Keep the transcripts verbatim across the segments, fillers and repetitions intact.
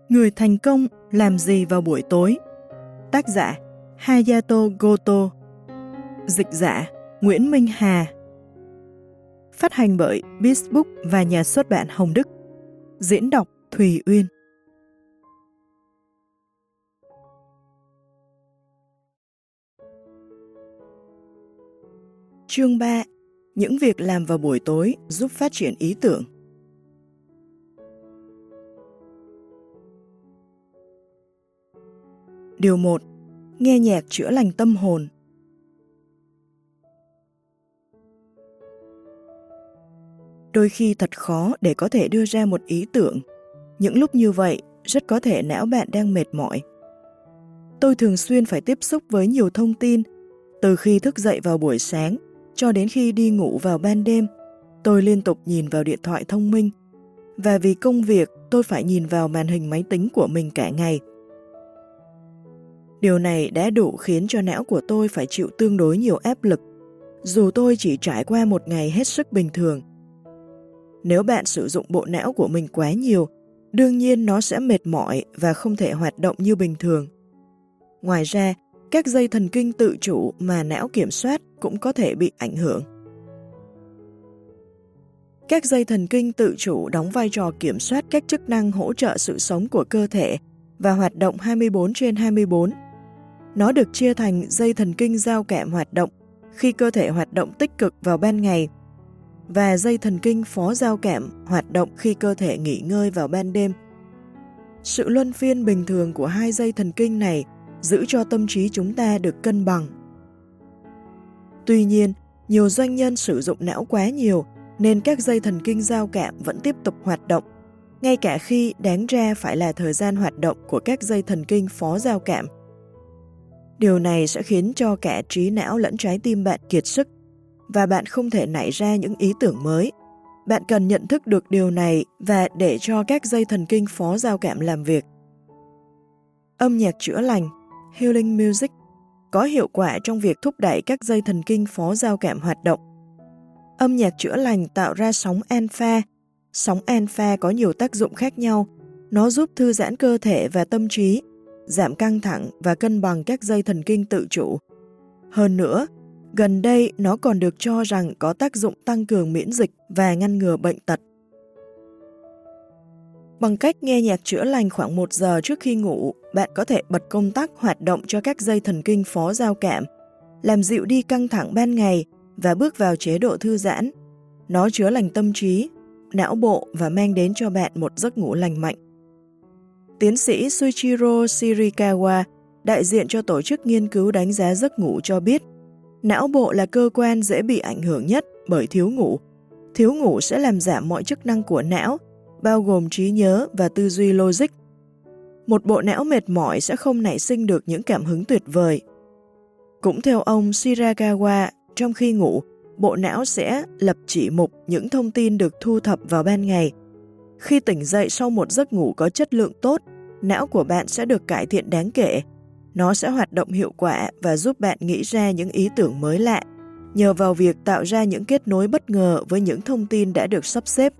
Người thành công làm gì vào buổi tối? Tác giả Hayato Goto. Dịch giả Nguyễn Minh Hà. Phát hành bởi Bizbook và nhà xuất bản Hồng Đức. Diễn đọc Thùy Uyên. Chương ba. Những việc làm vào buổi tối giúp phát triển ý tưởng. Điều một. Nghe nhạc chữa lành tâm hồn. Đôi khi thật khó để có thể đưa ra một ý tưởng. Những lúc như vậy, rất có thể não bạn đang mệt mỏi. Tôi thường xuyên phải tiếp xúc với nhiều thông tin, từ khi thức dậy vào buổi sáng cho đến khi đi ngủ vào ban đêm. Tôi liên tục nhìn vào điện thoại thông minh, và vì công việc tôi phải nhìn vào màn hình máy tính của mình cả ngày. Điều này đã đủ khiến cho não của tôi phải chịu tương đối nhiều áp lực, dù tôi chỉ trải qua một ngày hết sức bình thường. Nếu bạn sử dụng bộ não của mình quá nhiều, đương nhiên nó sẽ mệt mỏi và không thể hoạt động như bình thường. Ngoài ra, các dây thần kinh tự chủ mà não kiểm soát cũng có thể bị ảnh hưởng. Các dây thần kinh tự chủ đóng vai trò kiểm soát các chức năng hỗ trợ sự sống của cơ thể và hoạt động hai mươi bốn trên hai mươi bốn. Nó được chia thành dây thần kinh giao cảm hoạt động khi cơ thể hoạt động tích cực vào ban ngày và dây thần kinh phó giao cảm hoạt động khi cơ thể nghỉ ngơi vào ban đêm. Sự luân phiên bình thường của hai dây thần kinh này giữ cho tâm trí chúng ta được cân bằng. Tuy nhiên, nhiều doanh nhân sử dụng não quá nhiều nên các dây thần kinh giao cảm vẫn tiếp tục hoạt động, ngay cả khi đáng ra phải là thời gian hoạt động của các dây thần kinh phó giao cảm. Điều này sẽ khiến cho cả trí não lẫn trái tim bạn kiệt sức, và bạn không thể nảy ra những ý tưởng mới. Bạn cần nhận thức được điều này và để cho các dây thần kinh phó giao cảm làm việc. Âm nhạc chữa lành, healing music, có hiệu quả trong việc thúc đẩy các dây thần kinh phó giao cảm hoạt động. Âm nhạc chữa lành tạo ra sóng alpha. Sóng alpha có nhiều tác dụng khác nhau. Nó giúp thư giãn cơ thể và tâm trí, giảm căng thẳng và cân bằng các dây thần kinh tự chủ. Hơn nữa, gần đây nó còn được cho rằng có tác dụng tăng cường miễn dịch và ngăn ngừa bệnh tật. Bằng cách nghe nhạc chữa lành khoảng một giờ trước khi ngủ, bạn có thể bật công tắc hoạt động cho các dây thần kinh phó giao cảm, làm dịu đi căng thẳng ban ngày và bước vào chế độ thư giãn. Nó chữa lành tâm trí, não bộ và mang đến cho bạn một giấc ngủ lành mạnh. Tiến sĩ Shuichiro Shirakawa, đại diện cho tổ chức nghiên cứu đánh giá giấc ngủ cho biết, não bộ là cơ quan dễ bị ảnh hưởng nhất bởi thiếu ngủ. Thiếu ngủ sẽ làm giảm mọi chức năng của não, bao gồm trí nhớ và tư duy logic. Một bộ não mệt mỏi sẽ không nảy sinh được những cảm hứng tuyệt vời. Cũng theo ông Shirakawa, trong khi ngủ, bộ não sẽ lập chỉ mục những thông tin được thu thập vào ban ngày. Khi tỉnh dậy sau một giấc ngủ có chất lượng tốt, não của bạn sẽ được cải thiện đáng kể. Nó sẽ hoạt động hiệu quả và giúp bạn nghĩ ra những ý tưởng mới lạ, nhờ vào việc tạo ra những kết nối bất ngờ với những thông tin đã được sắp xếp.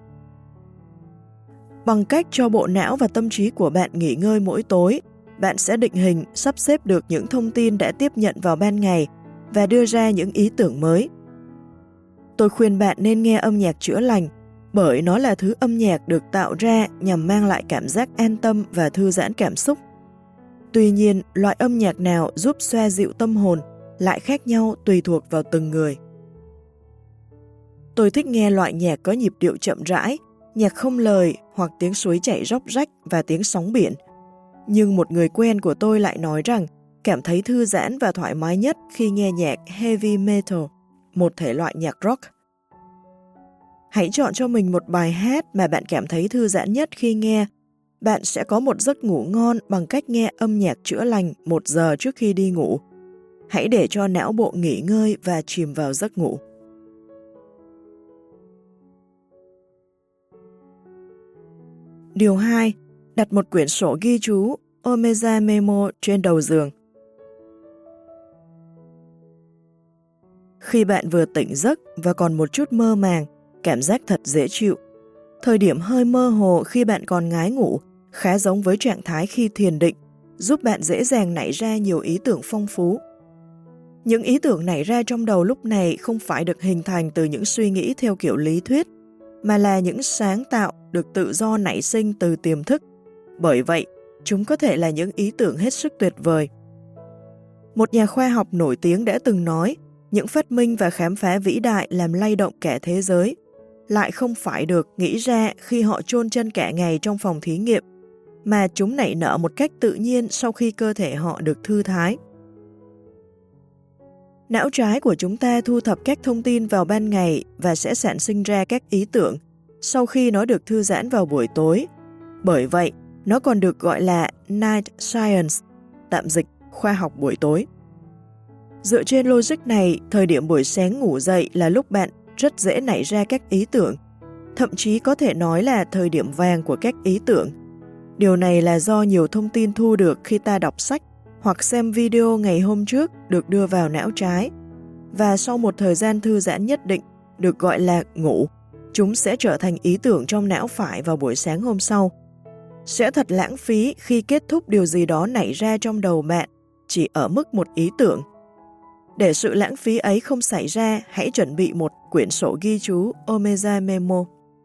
Bằng cách cho bộ não và tâm trí của bạn nghỉ ngơi mỗi tối, bạn sẽ định hình, sắp xếp được những thông tin đã tiếp nhận vào ban ngày và đưa ra những ý tưởng mới. Tôi khuyên bạn nên nghe âm nhạc chữa lành, bởi nó là thứ âm nhạc được tạo ra nhằm mang lại cảm giác an tâm và thư giãn cảm xúc. Tuy nhiên, loại âm nhạc nào giúp xoa dịu tâm hồn lại khác nhau tùy thuộc vào từng người. Tôi thích nghe loại nhạc có nhịp điệu chậm rãi, nhạc không lời hoặc tiếng suối chảy róc rách và tiếng sóng biển. Nhưng một người quen của tôi lại nói rằng cảm thấy thư giãn và thoải mái nhất khi nghe nhạc heavy metal, một thể loại nhạc rock. Hãy chọn cho mình một bài hát mà bạn cảm thấy thư giãn nhất khi nghe. Bạn sẽ có một giấc ngủ ngon bằng cách nghe âm nhạc chữa lành một giờ trước khi đi ngủ. Hãy để cho não bộ nghỉ ngơi và chìm vào giấc ngủ. Điều hai. Đặt một quyển sổ ghi chú Omeza Memo trên đầu giường. Khi bạn vừa tỉnh giấc và còn một chút mơ màng, cảm giác thật dễ chịu. Thời điểm hơi mơ hồ khi bạn còn ngái ngủ khá giống với trạng thái khi thiền định, giúp bạn dễ dàng nảy ra nhiều ý tưởng phong phú. Những ý tưởng nảy ra trong đầu lúc này không phải được hình thành từ những suy nghĩ theo kiểu lý thuyết, mà là những sáng tạo được tự do nảy sinh từ tiềm thức. Bởi vậy, chúng có thể là những ý tưởng hết sức tuyệt vời. Một nhà khoa học nổi tiếng đã từng nói, những phát minh và khám phá vĩ đại làm lay động cả thế giới, lại không phải được nghĩ ra khi họ chôn chân cả ngày trong phòng thí nghiệm, mà chúng nảy nở một cách tự nhiên sau khi cơ thể họ được thư thái. Não trái của chúng ta thu thập các thông tin vào ban ngày và sẽ sản sinh ra các ý tưởng sau khi nó được thư giãn vào buổi tối. Bởi vậy, nó còn được gọi là night science, tạm dịch khoa học buổi tối. Dựa trên logic này, thời điểm buổi sáng ngủ dậy là lúc bạn rất dễ nảy ra các ý tưởng, thậm chí có thể nói là thời điểm vàng của các ý tưởng. Điều này là do nhiều thông tin thu được khi ta đọc sách hoặc xem video ngày hôm trước được đưa vào não trái, và sau một thời gian thư giãn nhất định, được gọi là ngủ, chúng sẽ trở thành ý tưởng trong não phải vào buổi sáng hôm sau. Sẽ thật lãng phí khi kết thúc điều gì đó nảy ra trong đầu bạn chỉ ở mức một ý tưởng. Để sự lãng phí ấy không xảy ra, hãy chuẩn bị một quyển sổ ghi chú Omeza Memo.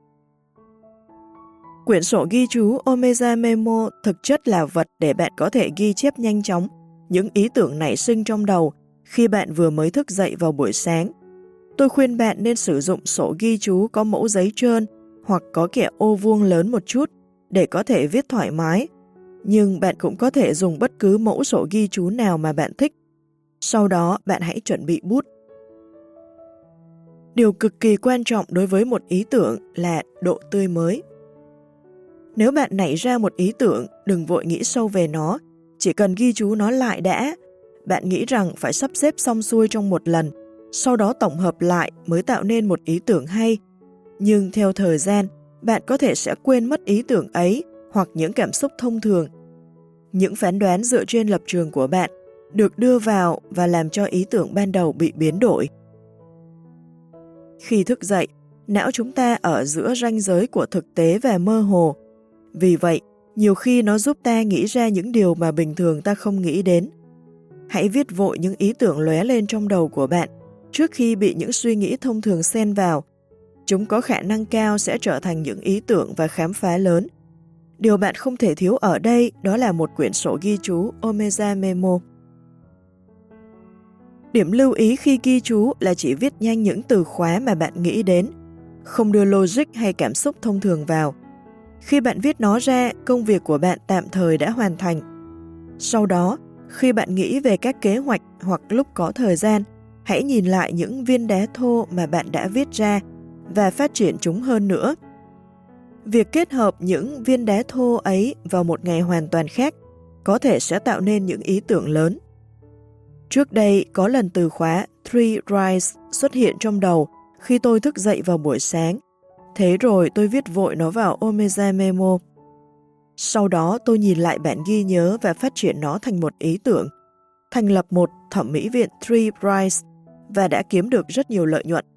Quyển sổ ghi chú Omeza Memo thực chất là vật để bạn có thể ghi chép nhanh chóng những ý tưởng nảy sinh trong đầu khi bạn vừa mới thức dậy vào buổi sáng. Tôi khuyên bạn nên sử dụng sổ ghi chú có mẫu giấy trơn hoặc có kẻ ô vuông lớn một chút để có thể viết thoải mái, nhưng bạn cũng có thể dùng bất cứ mẫu sổ ghi chú nào mà bạn thích. Sau đó bạn hãy chuẩn bị bút. Điều cực kỳ quan trọng đối với một ý tưởng là độ tươi mới. Nếu bạn nảy ra một ý tưởng, đừng vội nghĩ sâu về nó, chỉ cần ghi chú nó lại đã. Bạn nghĩ rằng phải sắp xếp xong xuôi trong một lần, sau đó tổng hợp lại mới tạo nên một ý tưởng hay. Nhưng theo thời gian, bạn có thể sẽ quên mất ý tưởng ấy hoặc những cảm xúc thông thường. Những phán đoán dựa trên lập trường của bạn được đưa vào và làm cho ý tưởng ban đầu bị biến đổi. Khi thức dậy, não chúng ta ở giữa ranh giới của thực tế và mơ hồ. Vì vậy, nhiều khi nó giúp ta nghĩ ra những điều mà bình thường ta không nghĩ đến. Hãy viết vội những ý tưởng lóe lên trong đầu của bạn trước khi bị những suy nghĩ thông thường xen vào. Chúng có khả năng cao sẽ trở thành những ý tưởng và khám phá lớn. Điều bạn không thể thiếu ở đây đó là một quyển sổ ghi chú Omeza Memo. Điểm lưu ý khi ghi chú là chỉ viết nhanh những từ khóa mà bạn nghĩ đến, không đưa logic hay cảm xúc thông thường vào. Khi bạn viết nó ra, công việc của bạn tạm thời đã hoàn thành. Sau đó, khi bạn nghĩ về các kế hoạch hoặc lúc có thời gian, hãy nhìn lại những viên đá thô mà bạn đã viết ra và phát triển chúng hơn nữa. Việc kết hợp những viên đá thô ấy vào một ngày hoàn toàn khác có thể sẽ tạo nên những ý tưởng lớn. Trước đây, có lần từ khóa Three Rise xuất hiện trong đầu khi tôi thức dậy vào buổi sáng. Thế rồi tôi viết vội nó vào Omeza Memo. Sau đó tôi nhìn lại bản ghi nhớ và phát triển nó thành một ý tưởng, thành lập một thẩm mỹ viện Three Rise và đã kiếm được rất nhiều lợi nhuận.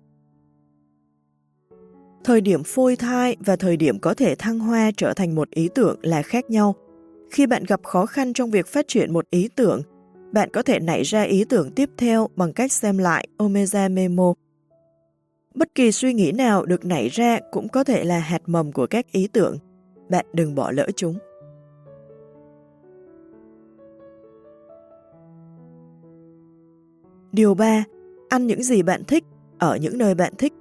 Thời điểm phôi thai và thời điểm có thể thăng hoa trở thành một ý tưởng là khác nhau. Khi bạn gặp khó khăn trong việc phát triển một ý tưởng, bạn có thể nảy ra ý tưởng tiếp theo bằng cách xem lại Omeza Memo. Bất kỳ suy nghĩ nào được nảy ra cũng có thể là hạt mầm của các ý tưởng. Bạn đừng bỏ lỡ chúng. Điều ba. Ăn những gì bạn thích, ở những nơi bạn thích.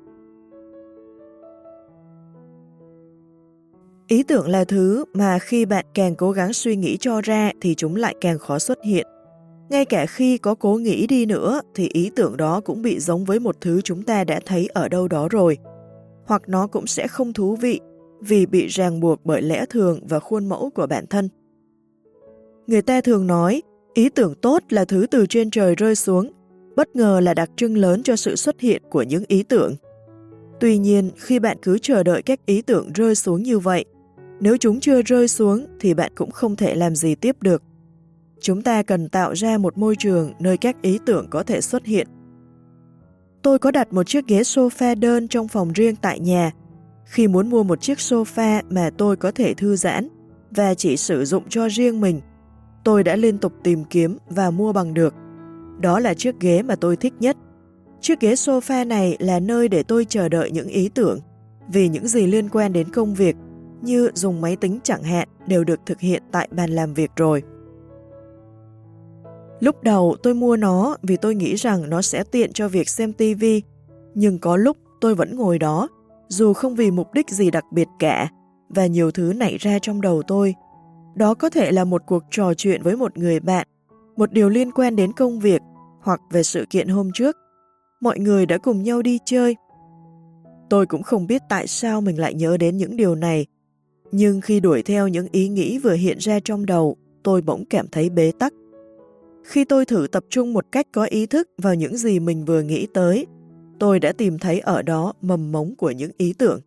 Ý tưởng là thứ mà khi bạn càng cố gắng suy nghĩ cho ra thì chúng lại càng khó xuất hiện. Ngay cả khi có cố nghĩ đi nữa thì ý tưởng đó cũng bị giống với một thứ chúng ta đã thấy ở đâu đó rồi. Hoặc nó cũng sẽ không thú vị vì bị ràng buộc bởi lẽ thường và khuôn mẫu của bản thân. Người ta thường nói, ý tưởng tốt là thứ từ trên trời rơi xuống, bất ngờ là đặc trưng lớn cho sự xuất hiện của những ý tưởng. Tuy nhiên, khi bạn cứ chờ đợi các ý tưởng rơi xuống như vậy, nếu chúng chưa rơi xuống thì bạn cũng không thể làm gì tiếp được. Chúng ta cần tạo ra một môi trường nơi các ý tưởng có thể xuất hiện. Tôi có đặt một chiếc ghế sofa đơn trong phòng riêng tại nhà. Khi muốn mua một chiếc sofa mà tôi có thể thư giãn, và chỉ sử dụng cho riêng mình, tôi đã liên tục tìm kiếm và mua bằng được. Đó là chiếc ghế mà tôi thích nhất. Chiếc ghế sofa này là nơi để tôi chờ đợi những ý tưởng, vì những gì liên quan đến công việc, như dùng máy tính chẳng hạn, đều được thực hiện tại bàn làm việc rồi. Lúc đầu tôi mua nó vì tôi nghĩ rằng nó sẽ tiện cho việc xem ti vi, nhưng có lúc tôi vẫn ngồi đó, dù không vì mục đích gì đặc biệt cả, và nhiều thứ nảy ra trong đầu tôi. Đó có thể là một cuộc trò chuyện với một người bạn, một điều liên quan đến công việc, hoặc về sự kiện hôm trước. Mọi người đã cùng nhau đi chơi. Tôi cũng không biết tại sao mình lại nhớ đến những điều này, nhưng khi đuổi theo những ý nghĩ vừa hiện ra trong đầu, tôi bỗng cảm thấy bế tắc. Khi tôi thử tập trung một cách có ý thức vào những gì mình vừa nghĩ tới, tôi đã tìm thấy ở đó mầm mống của những ý tưởng.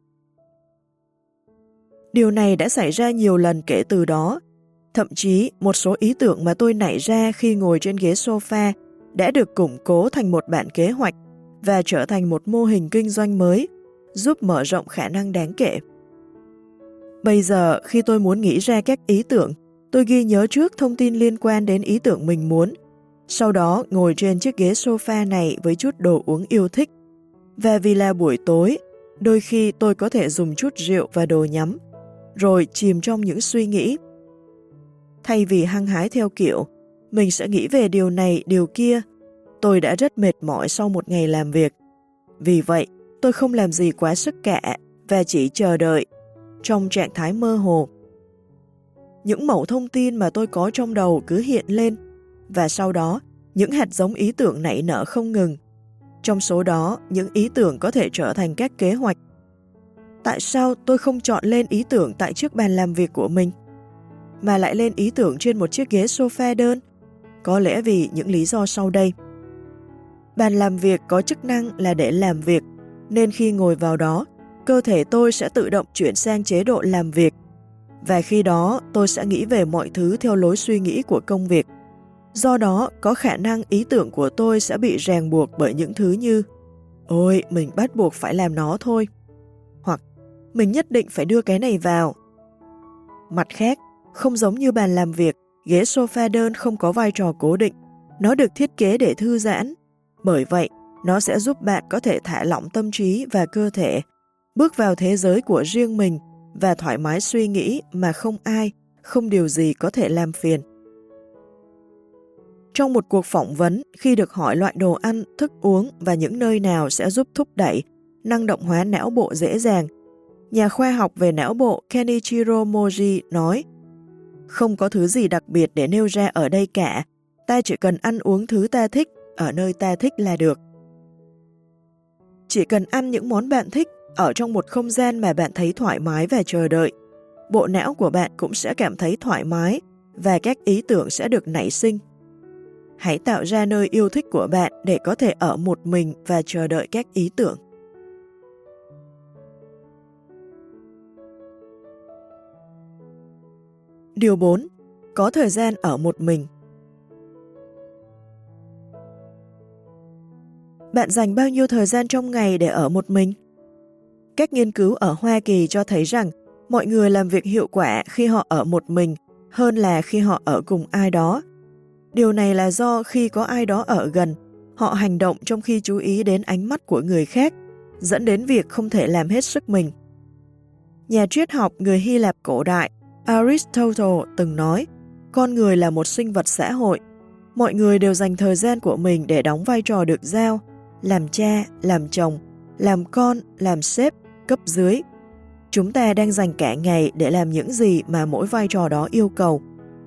Điều này đã xảy ra nhiều lần kể từ đó. Thậm chí, một số ý tưởng mà tôi nảy ra khi ngồi trên ghế sofa đã được củng cố thành một bản kế hoạch và trở thành một mô hình kinh doanh mới, giúp mở rộng khả năng đáng kể. Bây giờ, khi tôi muốn nghĩ ra các ý tưởng, tôi ghi nhớ trước thông tin liên quan đến ý tưởng mình muốn, sau đó ngồi trên chiếc ghế sofa này với chút đồ uống yêu thích. Và vì là buổi tối, đôi khi tôi có thể dùng chút rượu và đồ nhắm, rồi chìm trong những suy nghĩ. Thay vì hăng hái theo kiểu, mình sẽ nghĩ về điều này, điều kia, tôi đã rất mệt mỏi sau một ngày làm việc. Vì vậy, tôi không làm gì quá sức cả và chỉ chờ đợi, trong trạng thái mơ hồ. Những mẩu thông tin mà tôi có trong đầu cứ hiện lên, và sau đó, những hạt giống ý tưởng nảy nở không ngừng. Trong số đó, những ý tưởng có thể trở thành các kế hoạch. Tại sao tôi không chọn lên ý tưởng tại chiếc bàn làm việc của mình, mà lại lên ý tưởng trên một chiếc ghế sofa đơn? Có lẽ vì những lý do sau đây. Bàn làm việc có chức năng là để làm việc, nên khi ngồi vào đó, cơ thể tôi sẽ tự động chuyển sang chế độ làm việc, và khi đó tôi sẽ nghĩ về mọi thứ theo lối suy nghĩ của công việc. Do đó, có khả năng ý tưởng của tôi sẽ bị ràng buộc bởi những thứ như ôi, mình bắt buộc phải làm nó thôi, hoặc mình nhất định phải đưa cái này vào. Mặt khác, không giống như bàn làm việc, ghế sofa đơn không có vai trò cố định, nó được thiết kế để thư giãn. Bởi vậy, nó sẽ giúp bạn có thể thả lỏng tâm trí và cơ thể, bước vào thế giới của riêng mình và thoải mái suy nghĩ mà không ai, không điều gì có thể làm phiền. Trong một cuộc phỏng vấn, khi được hỏi loại đồ ăn, thức uống và những nơi nào sẽ giúp thúc đẩy, năng động hóa não bộ dễ dàng, nhà khoa học về não bộ Kenichiro Moji nói, không có thứ gì đặc biệt để nêu ra ở đây cả, ta chỉ cần ăn uống thứ ta thích, ở nơi ta thích là được. Chỉ cần ăn những món bạn thích, ở trong một không gian mà bạn thấy thoải mái và chờ đợi, bộ não của bạn cũng sẽ cảm thấy thoải mái và các ý tưởng sẽ được nảy sinh. Hãy tạo ra nơi yêu thích của bạn để có thể ở một mình và chờ đợi các ý tưởng. Điều bốn. Có thời gian ở một mình. Bạn dành bao nhiêu thời gian trong ngày để ở một mình? Các nghiên cứu ở Hoa Kỳ cho thấy rằng mọi người làm việc hiệu quả khi họ ở một mình hơn là khi họ ở cùng ai đó. Điều này là do khi có ai đó ở gần, họ hành động trong khi chú ý đến ánh mắt của người khác, dẫn đến việc không thể làm hết sức mình. Nhà triết học người Hy Lạp cổ đại Aristotle từng nói, con người là một sinh vật xã hội. Mọi người đều dành thời gian của mình để đóng vai trò được giao, làm cha, làm chồng, làm con, làm sếp, cấp dưới. Chúng ta đang dành cả ngày để làm những gì mà mỗi vai trò đó yêu cầu.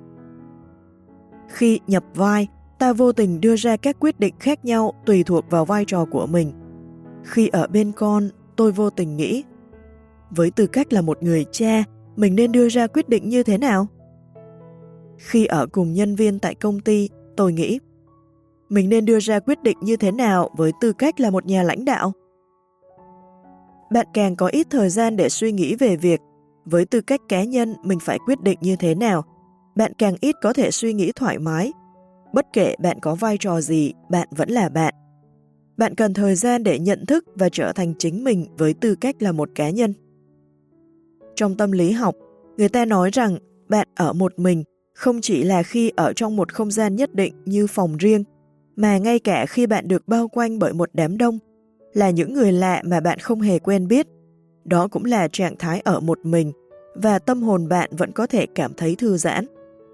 Khi nhập vai, ta vô tình đưa ra các quyết định khác nhau tùy thuộc vào vai trò của mình. Khi ở bên con, tôi vô tình nghĩ, với tư cách là một người cha, mình nên đưa ra quyết định như thế nào? Khi ở cùng nhân viên tại công ty, tôi nghĩ, mình nên đưa ra quyết định như thế nào với tư cách là một nhà lãnh đạo? Bạn càng có ít thời gian để suy nghĩ về việc, với tư cách cá nhân mình phải quyết định như thế nào, bạn càng ít có thể suy nghĩ thoải mái. Bất kể bạn có vai trò gì, bạn vẫn là bạn. Bạn cần thời gian để nhận thức và trở thành chính mình với tư cách là một cá nhân. Trong tâm lý học, người ta nói rằng bạn ở một mình không chỉ là khi ở trong một không gian nhất định như phòng riêng, mà ngay cả khi bạn được bao quanh bởi một đám đông, là những người lạ mà bạn không hề quen biết. Đó cũng là trạng thái ở một mình, và tâm hồn bạn vẫn có thể cảm thấy thư giãn.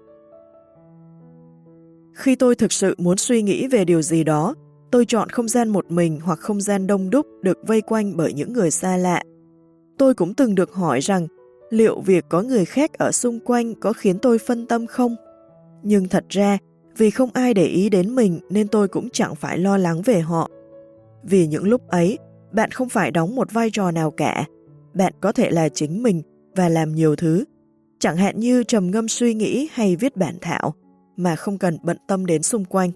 Khi tôi thực sự muốn suy nghĩ về điều gì đó, tôi chọn không gian một mình hoặc không gian đông đúc được vây quanh bởi những người xa lạ. Tôi cũng từng được hỏi rằng liệu việc có người khác ở xung quanh có khiến tôi phân tâm không? Nhưng thật ra, vì không ai để ý đến mình nên tôi cũng chẳng phải lo lắng về họ. Vì những lúc ấy, bạn không phải đóng một vai trò nào cả. Bạn có thể là chính mình và làm nhiều thứ, chẳng hạn như trầm ngâm suy nghĩ hay viết bản thảo, mà không cần bận tâm đến xung quanh.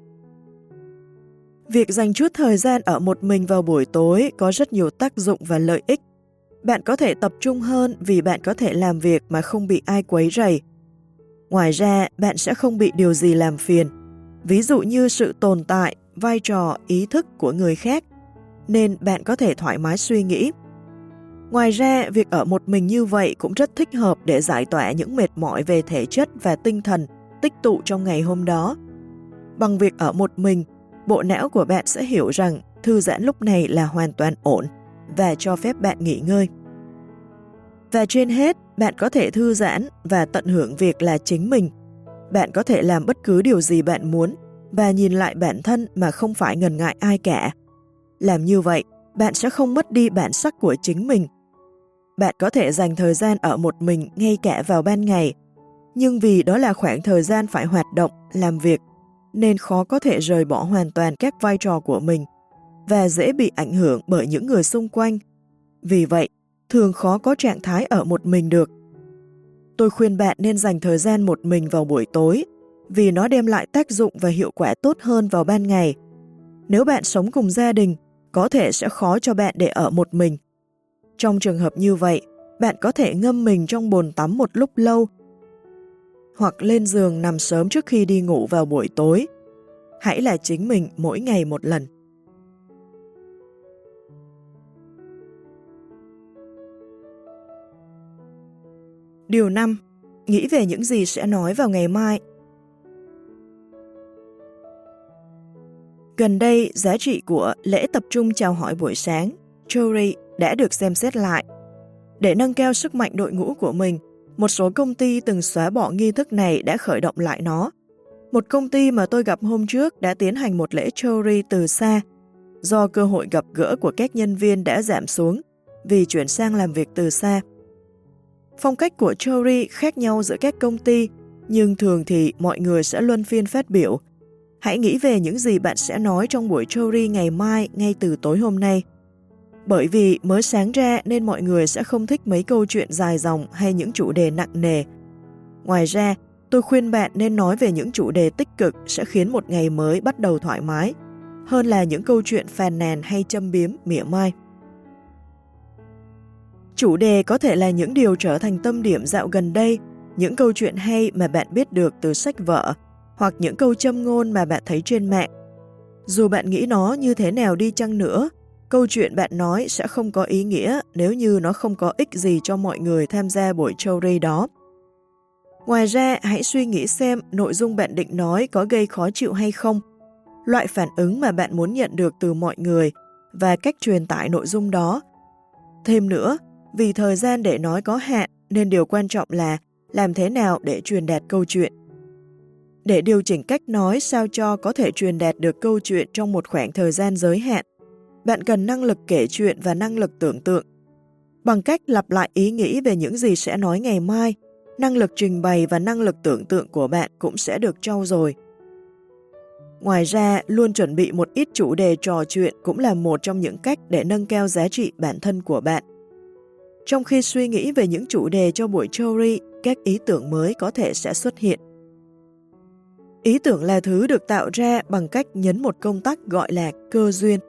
Việc dành chút thời gian ở một mình vào buổi tối có rất nhiều tác dụng và lợi ích. Bạn có thể tập trung hơn vì bạn có thể làm việc mà không bị ai quấy rầy. Ngoài ra, bạn sẽ không bị điều gì làm phiền, ví dụ như sự tồn tại, vai trò, ý thức của người khác, nên bạn có thể thoải mái suy nghĩ. Ngoài ra, việc ở một mình như vậy cũng rất thích hợp để giải tỏa những mệt mỏi về thể chất và tinh thần tích tụ trong ngày hôm đó. Bằng việc ở một mình, bộ não của bạn sẽ hiểu rằng thư giãn lúc này là hoàn toàn ổn và cho phép bạn nghỉ ngơi. Và trên hết, bạn có thể thư giãn và tận hưởng việc là chính mình. Bạn có thể làm bất cứ điều gì bạn muốn và nhìn lại bản thân mà không phải ngần ngại ai cả. Làm như vậy, bạn sẽ không mất đi bản sắc của chính mình. Bạn có thể dành thời gian ở một mình ngay cả vào ban ngày, nhưng vì đó là khoảng thời gian phải hoạt động, làm việc, nên khó có thể rời bỏ hoàn toàn các vai trò của mình và dễ bị ảnh hưởng bởi những người xung quanh. Vì vậy, thường khó có trạng thái ở một mình được. Tôi khuyên bạn nên dành thời gian một mình vào buổi tối, vì nó đem lại tác dụng và hiệu quả tốt hơn vào ban ngày. Nếu bạn sống cùng gia đình, có thể sẽ khó cho bạn để ở một mình. Trong trường hợp như vậy, bạn có thể ngâm mình trong bồn tắm một lúc lâu, hoặc lên giường nằm sớm trước khi đi ngủ vào buổi tối. Hãy là chính mình mỗi ngày một lần. Điều năm. Nghĩ về những gì sẽ nói vào ngày mai. Gần đây, giá trị của lễ tập trung chào hỏi buổi sáng, Chori, đã được xem xét lại. Để nâng cao sức mạnh đội ngũ của mình, một số công ty từng xóa bỏ nghi thức này đã khởi động lại nó. Một công ty mà tôi gặp hôm trước đã tiến hành một lễ Chori từ xa, do cơ hội gặp gỡ của các nhân viên đã giảm xuống vì chuyển sang làm việc từ xa. Phong cách của Chori khác nhau giữa các công ty, nhưng thường thì mọi người sẽ luân phiên phát biểu. Hãy nghĩ về những gì bạn sẽ nói trong buổi Chori ngày mai ngay từ tối hôm nay. Bởi vì mới sáng ra nên mọi người sẽ không thích mấy câu chuyện dài dòng hay những chủ đề nặng nề. Ngoài ra, tôi khuyên bạn nên nói về những chủ đề tích cực sẽ khiến một ngày mới bắt đầu thoải mái, hơn là những câu chuyện phàn nàn hay châm biếm mỉa mai. Chủ đề có thể là những điều trở thành tâm điểm dạo gần đây, những câu chuyện hay mà bạn biết được từ sách vở, hoặc những câu châm ngôn mà bạn thấy trên mạng. Dù bạn nghĩ nó như thế nào đi chăng nữa, câu chuyện bạn nói sẽ không có ý nghĩa nếu như nó không có ích gì cho mọi người tham gia buổi Chori đó. Ngoài ra, hãy suy nghĩ xem nội dung bạn định nói có gây khó chịu hay không, loại phản ứng mà bạn muốn nhận được từ mọi người và cách truyền tải nội dung đó. Thêm nữa, vì thời gian để nói có hạn nên điều quan trọng là làm thế nào để truyền đạt câu chuyện. Để điều chỉnh cách nói sao cho có thể truyền đạt được câu chuyện trong một khoảng thời gian giới hạn, bạn cần năng lực kể chuyện và năng lực tưởng tượng. Bằng cách lặp lại ý nghĩ về những gì sẽ nói ngày mai, năng lực trình bày và năng lực tưởng tượng của bạn cũng sẽ được trau dồi. Ngoài ra, luôn chuẩn bị một ít chủ đề trò chuyện cũng là một trong những cách để nâng cao giá trị bản thân của bạn. Trong khi suy nghĩ về những chủ đề cho buổi Chori, các ý tưởng mới có thể sẽ xuất hiện. Ý tưởng là thứ được tạo ra bằng cách nhấn một công tắc gọi là cơ duyên.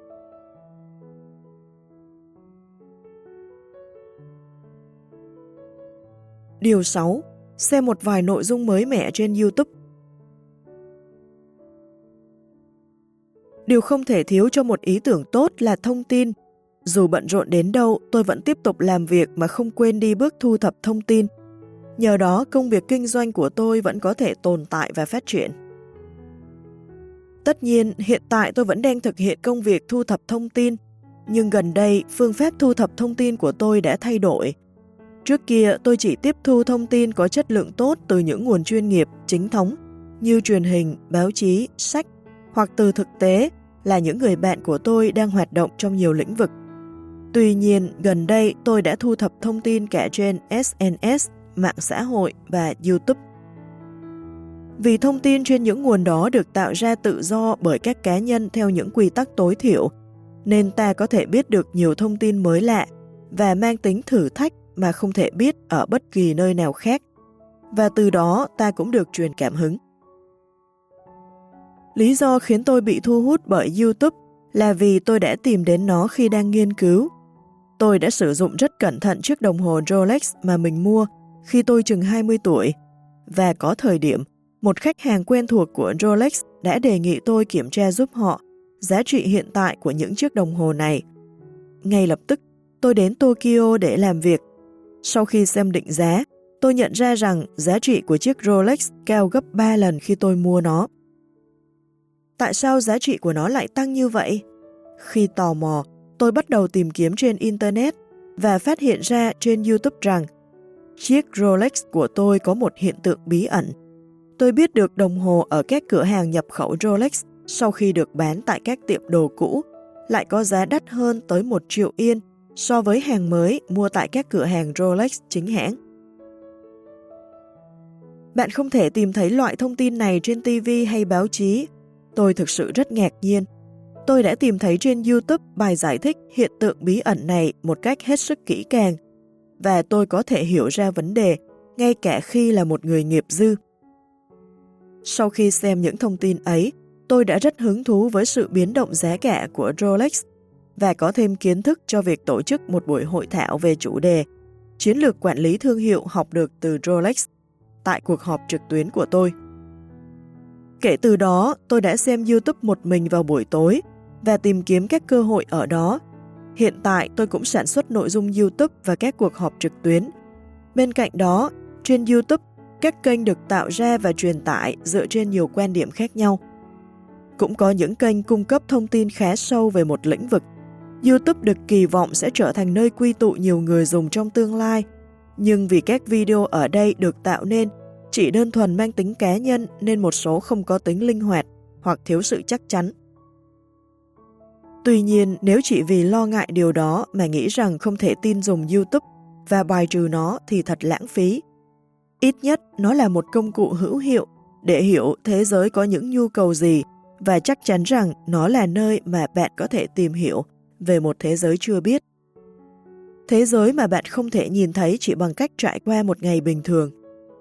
Điều sáu. Xem một vài nội dung mới mẻ trên YouTube. Điều không thể thiếu cho một ý tưởng tốt là thông tin. Dù bận rộn đến đâu, tôi vẫn tiếp tục làm việc mà không quên đi bước thu thập thông tin. Nhờ đó công việc kinh doanh của tôi vẫn có thể tồn tại và phát triển. Tất nhiên, hiện tại tôi vẫn đang thực hiện công việc thu thập thông tin, nhưng gần đây phương pháp thu thập thông tin của tôi đã thay đổi. Trước kia tôi chỉ tiếp thu thông tin có chất lượng tốt từ những nguồn chuyên nghiệp, chính thống như truyền hình, báo chí, sách hoặc từ thực tế là những người bạn của tôi đang hoạt động trong nhiều lĩnh vực. Tuy nhiên, gần đây tôi đã thu thập thông tin cả trên ét en ét, mạng xã hội và YouTube. Vì thông tin trên những nguồn đó được tạo ra tự do bởi các cá nhân theo những quy tắc tối thiểu, nên ta có thể biết được nhiều thông tin mới lạ và mang tính thử thách mà không thể biết ở bất kỳ nơi nào khác, và từ đó ta cũng được truyền cảm hứng. Lý do khiến tôi bị thu hút bởi YouTube là vì tôi đã tìm đến nó khi đang nghiên cứu. Tôi đã sử dụng rất cẩn thận chiếc đồng hồ Rolex mà mình mua khi tôi chừng hai mươi tuổi, và có thời điểm, một khách hàng quen thuộc của Rolex đã đề nghị tôi kiểm tra giúp họ giá trị hiện tại của những chiếc đồng hồ này. Ngay lập tức, tôi đến Tokyo để làm việc. Sau khi xem định giá, tôi nhận ra rằng giá trị của chiếc Rolex cao gấp ba lần khi tôi mua nó. Tại sao giá trị của nó lại tăng như vậy? Khi tò mò, tôi bắt đầu tìm kiếm trên Internet và phát hiện ra trên YouTube rằng chiếc Rolex của tôi có một hiện tượng bí ẩn. Tôi biết được đồng hồ ở các cửa hàng nhập khẩu Rolex sau khi được bán tại các tiệm đồ cũ lại có giá đắt hơn tới một triệu yên so với hàng mới mua tại các cửa hàng Rolex chính hãng. Bạn không thể tìm thấy loại thông tin này trên ti vi hay báo chí. Tôi thực sự rất ngạc nhiên. Tôi đã tìm thấy trên YouTube bài giải thích hiện tượng bí ẩn này một cách hết sức kỹ càng, và tôi có thể hiểu ra vấn đề ngay cả khi là một người nghiệp dư. Sau khi xem những thông tin ấy, tôi đã rất hứng thú với sự biến động giá cả của Rolex và có thêm kiến thức cho việc tổ chức một buổi hội thảo về chủ đề chiến lược quản lý thương hiệu học được từ Rolex tại cuộc họp trực tuyến của tôi. Kể từ đó, tôi đã xem YouTube một mình vào buổi tối và tìm kiếm các cơ hội ở đó. Hiện tại tôi cũng sản xuất nội dung YouTube và các cuộc họp trực tuyến. Bên cạnh đó, trên YouTube, các kênh được tạo ra và truyền tải dựa trên nhiều quan điểm khác nhau. Cũng có những kênh cung cấp thông tin khá sâu về một lĩnh vực. YouTube được kỳ vọng sẽ trở thành nơi quy tụ nhiều người dùng trong tương lai, nhưng vì các video ở đây được tạo nên chỉ đơn thuần mang tính cá nhân nên một số không có tính linh hoạt hoặc thiếu sự chắc chắn. Tuy nhiên, nếu chỉ vì lo ngại điều đó mà nghĩ rằng không thể tin dùng YouTube và bài trừ nó thì thật lãng phí. Ít nhất, nó là một công cụ hữu hiệu để hiểu thế giới có những nhu cầu gì và chắc chắn rằng nó là nơi mà bạn có thể tìm hiểu về một thế giới chưa biết. Thế giới mà bạn không thể nhìn thấy chỉ bằng cách trải qua một ngày bình thường.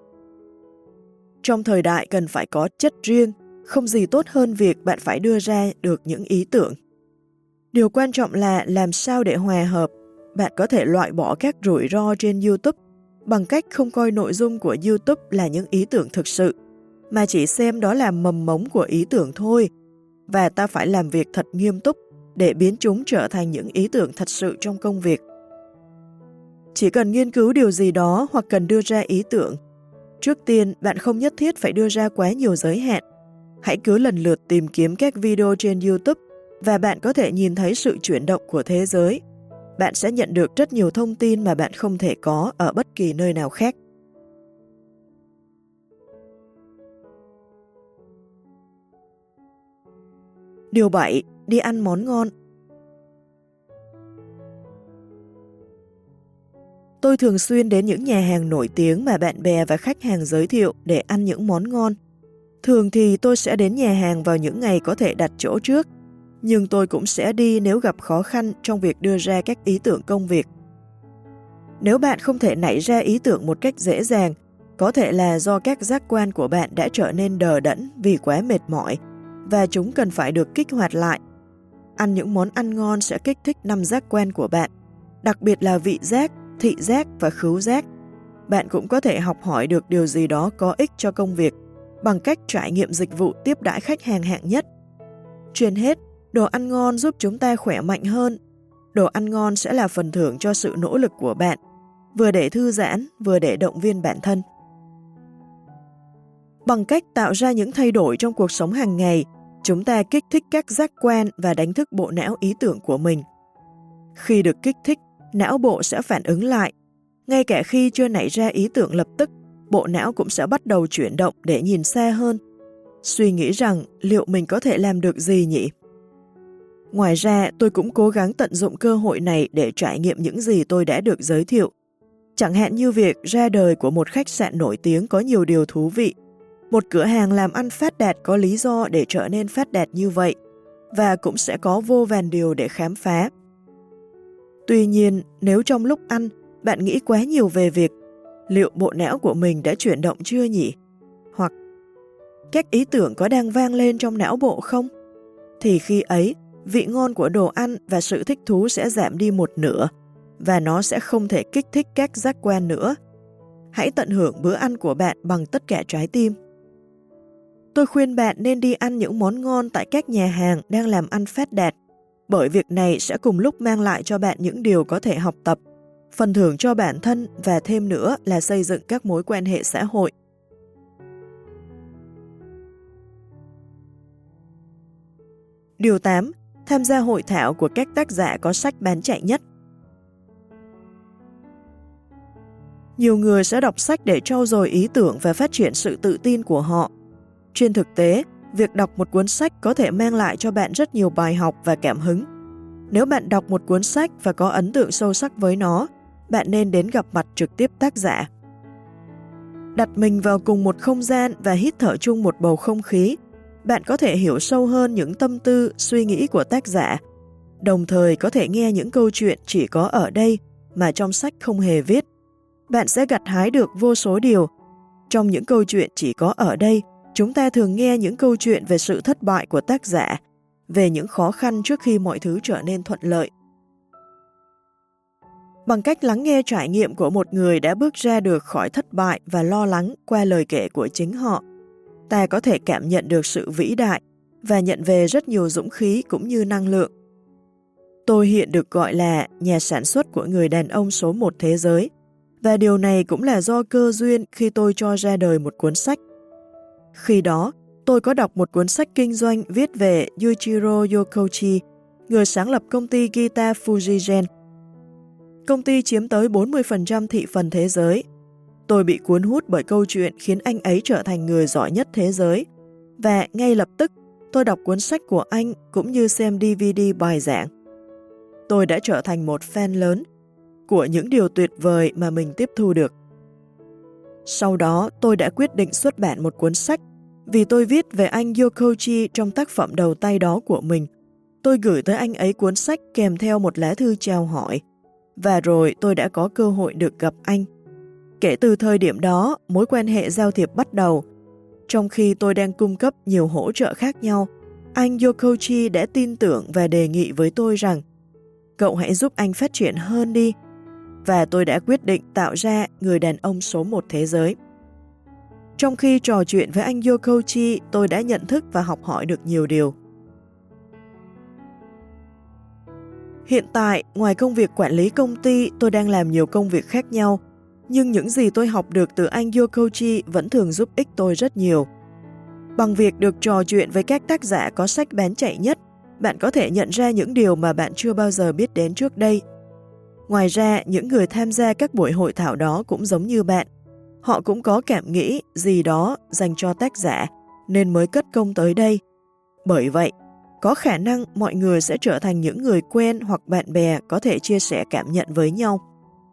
Trong thời đại cần phải có chất riêng, không gì tốt hơn việc bạn phải đưa ra được những ý tưởng. Điều quan trọng là làm sao để hòa hợp. Bạn có thể loại bỏ các rủi ro trên YouTube bằng cách không coi nội dung của YouTube là những ý tưởng thực sự, mà chỉ xem đó là mầm mống của ý tưởng thôi, và ta phải làm việc thật nghiêm túc để biến chúng trở thành những ý tưởng thật sự trong công việc. Chỉ cần nghiên cứu điều gì đó hoặc cần đưa ra ý tưởng, trước tiên bạn không nhất thiết phải đưa ra quá nhiều giới hạn. Hãy cứ lần lượt tìm kiếm các video trên YouTube và bạn có thể nhìn thấy sự chuyển động của thế giới. Bạn sẽ nhận được rất nhiều thông tin mà bạn không thể có ở bất kỳ nơi nào khác. Điều bảy. Đi ăn món ngon. Tôi thường xuyên đến những nhà hàng nổi tiếng mà bạn bè và khách hàng giới thiệu để ăn những món ngon. Thường thì tôi sẽ đến nhà hàng vào những ngày có thể đặt chỗ trước, nhưng tôi cũng sẽ đi nếu gặp khó khăn trong việc đưa ra các ý tưởng công việc. Nếu bạn không thể nảy ra ý tưởng một cách dễ dàng, có thể là do các giác quan của bạn đã trở nên đờ đẫn vì quá mệt mỏi và chúng cần phải được kích hoạt lại. Ăn những món ăn ngon sẽ kích thích năm giác quan của bạn, đặc biệt là vị giác, thị giác và khứu giác. Bạn cũng có thể học hỏi được điều gì đó có ích cho công việc bằng cách trải nghiệm dịch vụ tiếp đãi khách hàng hạng nhất. Trên hết, đồ ăn ngon giúp chúng ta khỏe mạnh hơn. Đồ ăn ngon sẽ là phần thưởng cho sự nỗ lực của bạn. vừa để thư giãn, vừa để động viên bản thân. Bằng cách tạo ra những thay đổi trong cuộc sống hàng ngày, chúng ta kích thích các giác quan và đánh thức bộ não ý tưởng của mình. Khi được kích thích, não bộ sẽ phản ứng lại. Ngay cả khi chưa nảy ra ý tưởng lập tức, bộ não cũng sẽ bắt đầu chuyển động để nhìn xa hơn, suy nghĩ rằng liệu mình có thể làm được gì nhỉ? Ngoài ra, tôi cũng cố gắng tận dụng cơ hội này để trải nghiệm những gì tôi đã được giới thiệu. Chẳng hạn như việc ra đời của một khách sạn nổi tiếng có nhiều điều thú vị, một cửa hàng làm ăn phát đạt có lý do để trở nên phát đạt như vậy, và cũng sẽ có vô vàn điều để khám phá. Tuy nhiên, nếu trong lúc ăn, bạn nghĩ quá nhiều về việc liệu bộ não của mình đã chuyển động chưa nhỉ? Hoặc các ý tưởng có đang vang lên trong não bộ không? Thì khi ấy, vị ngon của đồ ăn và sự thích thú sẽ giảm đi một nửa, và nó sẽ không thể kích thích các giác quan nữa. Hãy tận hưởng bữa ăn của bạn bằng tất cả trái tim. Tôi khuyên bạn nên đi ăn những món ngon tại các nhà hàng đang làm ăn phát đạt, bởi việc này sẽ cùng lúc mang lại cho bạn những điều có thể học tập, phần thưởng cho bản thân và thêm nữa là xây dựng các mối quan hệ xã hội. Điều tám. Tham gia hội thảo của các tác giả có sách bán chạy nhất. Nhiều người sẽ đọc sách để trau dồi ý tưởng và phát triển sự tự tin của họ. Trên thực tế, việc đọc một cuốn sách có thể mang lại cho bạn rất nhiều bài học và cảm hứng. Nếu bạn đọc một cuốn sách và có ấn tượng sâu sắc với nó, bạn nên đến gặp mặt trực tiếp tác giả. Đặt mình vào cùng một không gian và hít thở chung một bầu không khí, bạn có thể hiểu sâu hơn những tâm tư, suy nghĩ của tác giả, đồng thời có thể nghe những câu chuyện chỉ có ở đây mà trong sách không hề viết. Bạn sẽ gặt hái được vô số điều. Trong những câu chuyện chỉ có ở đây, chúng ta thường nghe những câu chuyện về sự thất bại của tác giả, về những khó khăn trước khi mọi thứ trở nên thuận lợi. Bằng cách lắng nghe trải nghiệm của một người đã bước ra được khỏi thất bại và lo lắng qua lời kể của chính họ, ta có thể cảm nhận được sự vĩ đại và nhận về rất nhiều dũng khí cũng như năng lượng. Tôi hiện được gọi là nhà sản xuất của người đàn ông số một thế giới, và điều này cũng là do cơ duyên khi tôi cho ra đời một cuốn sách. Khi đó, tôi có đọc một cuốn sách kinh doanh viết về Yuichiro Yokochi, người sáng lập công ty guitar Fujigen. Công ty chiếm tới bốn mươi phần trăm thị phần thế giới. Tôi bị cuốn hút bởi câu chuyện khiến anh ấy trở thành người giỏi nhất thế giới. Và ngay lập tức, tôi đọc cuốn sách của anh cũng như xem đê vê đê bài giảng. Tôi đã trở thành một fan lớn của những điều tuyệt vời mà mình tiếp thu được. Sau đó, tôi đã quyết định xuất bản một cuốn sách vì tôi viết về anh Yokochi trong tác phẩm đầu tay đó của mình. Tôi gửi tới anh ấy cuốn sách kèm theo một lá thư chào hỏi. Và rồi tôi đã có cơ hội được gặp anh. Kể từ thời điểm đó, mối quan hệ giao thiệp bắt đầu. Trong khi tôi đang cung cấp nhiều hỗ trợ khác nhau, anh Yokochi đã tin tưởng và đề nghị với tôi rằng cậu hãy giúp anh phát triển hơn đi. Và tôi đã quyết định tạo ra người đàn ông số một thế giới. Trong khi trò chuyện với anh Yokochi, tôi đã nhận thức và học hỏi được nhiều điều. Hiện tại, ngoài công việc quản lý công ty, tôi đang làm nhiều công việc khác nhau, nhưng những gì tôi học được từ anh Yokochi vẫn thường giúp ích tôi rất nhiều. Bằng việc được trò chuyện với các tác giả có sách bán chạy nhất, bạn có thể nhận ra những điều mà bạn chưa bao giờ biết đến trước đây. Ngoài ra, những người tham gia các buổi hội thảo đó cũng giống như bạn. Họ cũng có cảm nghĩ gì đó dành cho tác giả, nên mới cất công tới đây. Bởi vậy, có khả năng mọi người sẽ trở thành những người quen hoặc bạn bè có thể chia sẻ cảm nhận với nhau.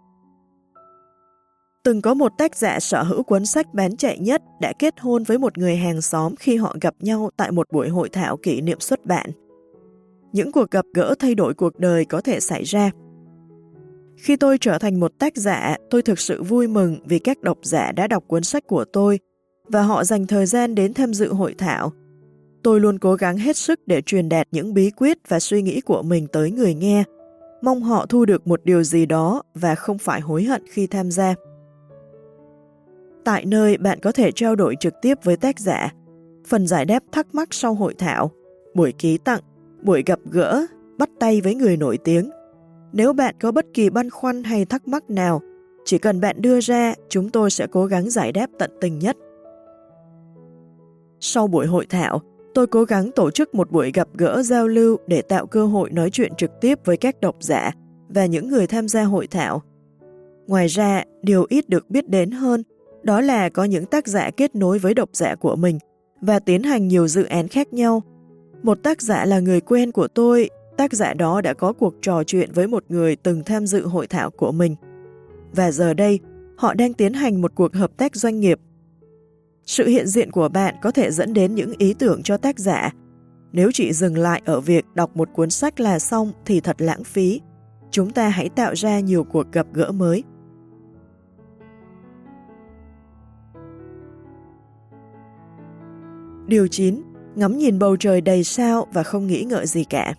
Từng có một tác giả sở hữu cuốn sách bán chạy nhất đã kết hôn với một người hàng xóm khi họ gặp nhau tại một buổi hội thảo kỷ niệm xuất bản. Những cuộc gặp gỡ thay đổi cuộc đời có thể xảy ra. Khi tôi trở thành một tác giả, tôi thực sự vui mừng vì các độc giả đã đọc cuốn sách của tôi và họ dành thời gian đến tham dự hội thảo. Tôi luôn cố gắng hết sức để truyền đạt những bí quyết và suy nghĩ của mình tới người nghe, mong họ thu được một điều gì đó và không phải hối hận khi tham gia. Tại nơi bạn có thể trao đổi trực tiếp với tác giả, phần giải đáp thắc mắc sau hội thảo, buổi ký tặng, buổi gặp gỡ, bắt tay với người nổi tiếng. Nếu bạn có bất kỳ băn khoăn hay thắc mắc nào, Chỉ cần bạn đưa ra, chúng tôi sẽ cố gắng giải đáp tận tình nhất. Sau buổi hội thảo, tôi cố gắng tổ chức một buổi gặp gỡ giao lưu để tạo cơ hội nói chuyện trực tiếp với các độc giả và những người tham gia hội thảo. Ngoài ra, điều ít được biết đến hơn đó là có những tác giả kết nối với độc giả của mình và tiến hành nhiều dự án khác nhau. Một tác giả là người quen của tôi, tác giả đó đã có cuộc trò chuyện với một người từng tham dự hội thảo của mình. Và giờ đây, họ đang tiến hành một cuộc hợp tác doanh nghiệp. Sự hiện diện của bạn có thể dẫn đến những ý tưởng cho tác giả. Nếu chỉ dừng lại ở việc đọc một cuốn sách là xong thì thật lãng phí. Chúng ta hãy tạo ra nhiều cuộc gặp gỡ mới. Điều chín. Ngắm nhìn bầu trời đầy sao và không nghĩ ngợi gì cả.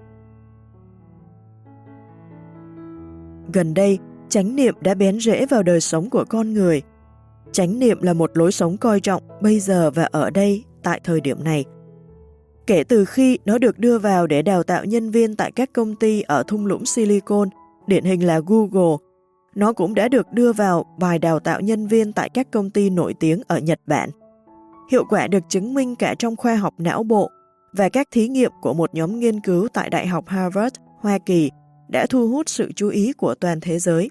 Gần đây, chánh niệm đã bén rễ vào đời sống của con người. Chánh niệm là một lối sống coi trọng bây giờ và ở đây, tại thời điểm này. Kể từ khi nó được đưa vào để đào tạo nhân viên tại các công ty ở thung lũng Silicon, điển hình là Google, nó cũng đã được đưa vào bài đào tạo nhân viên tại các công ty nổi tiếng ở Nhật Bản. Hiệu quả được chứng minh cả trong khoa học não bộ và các thí nghiệm của một nhóm nghiên cứu tại Đại học Harvard, Hoa Kỳ đã thu hút sự chú ý của toàn thế giới.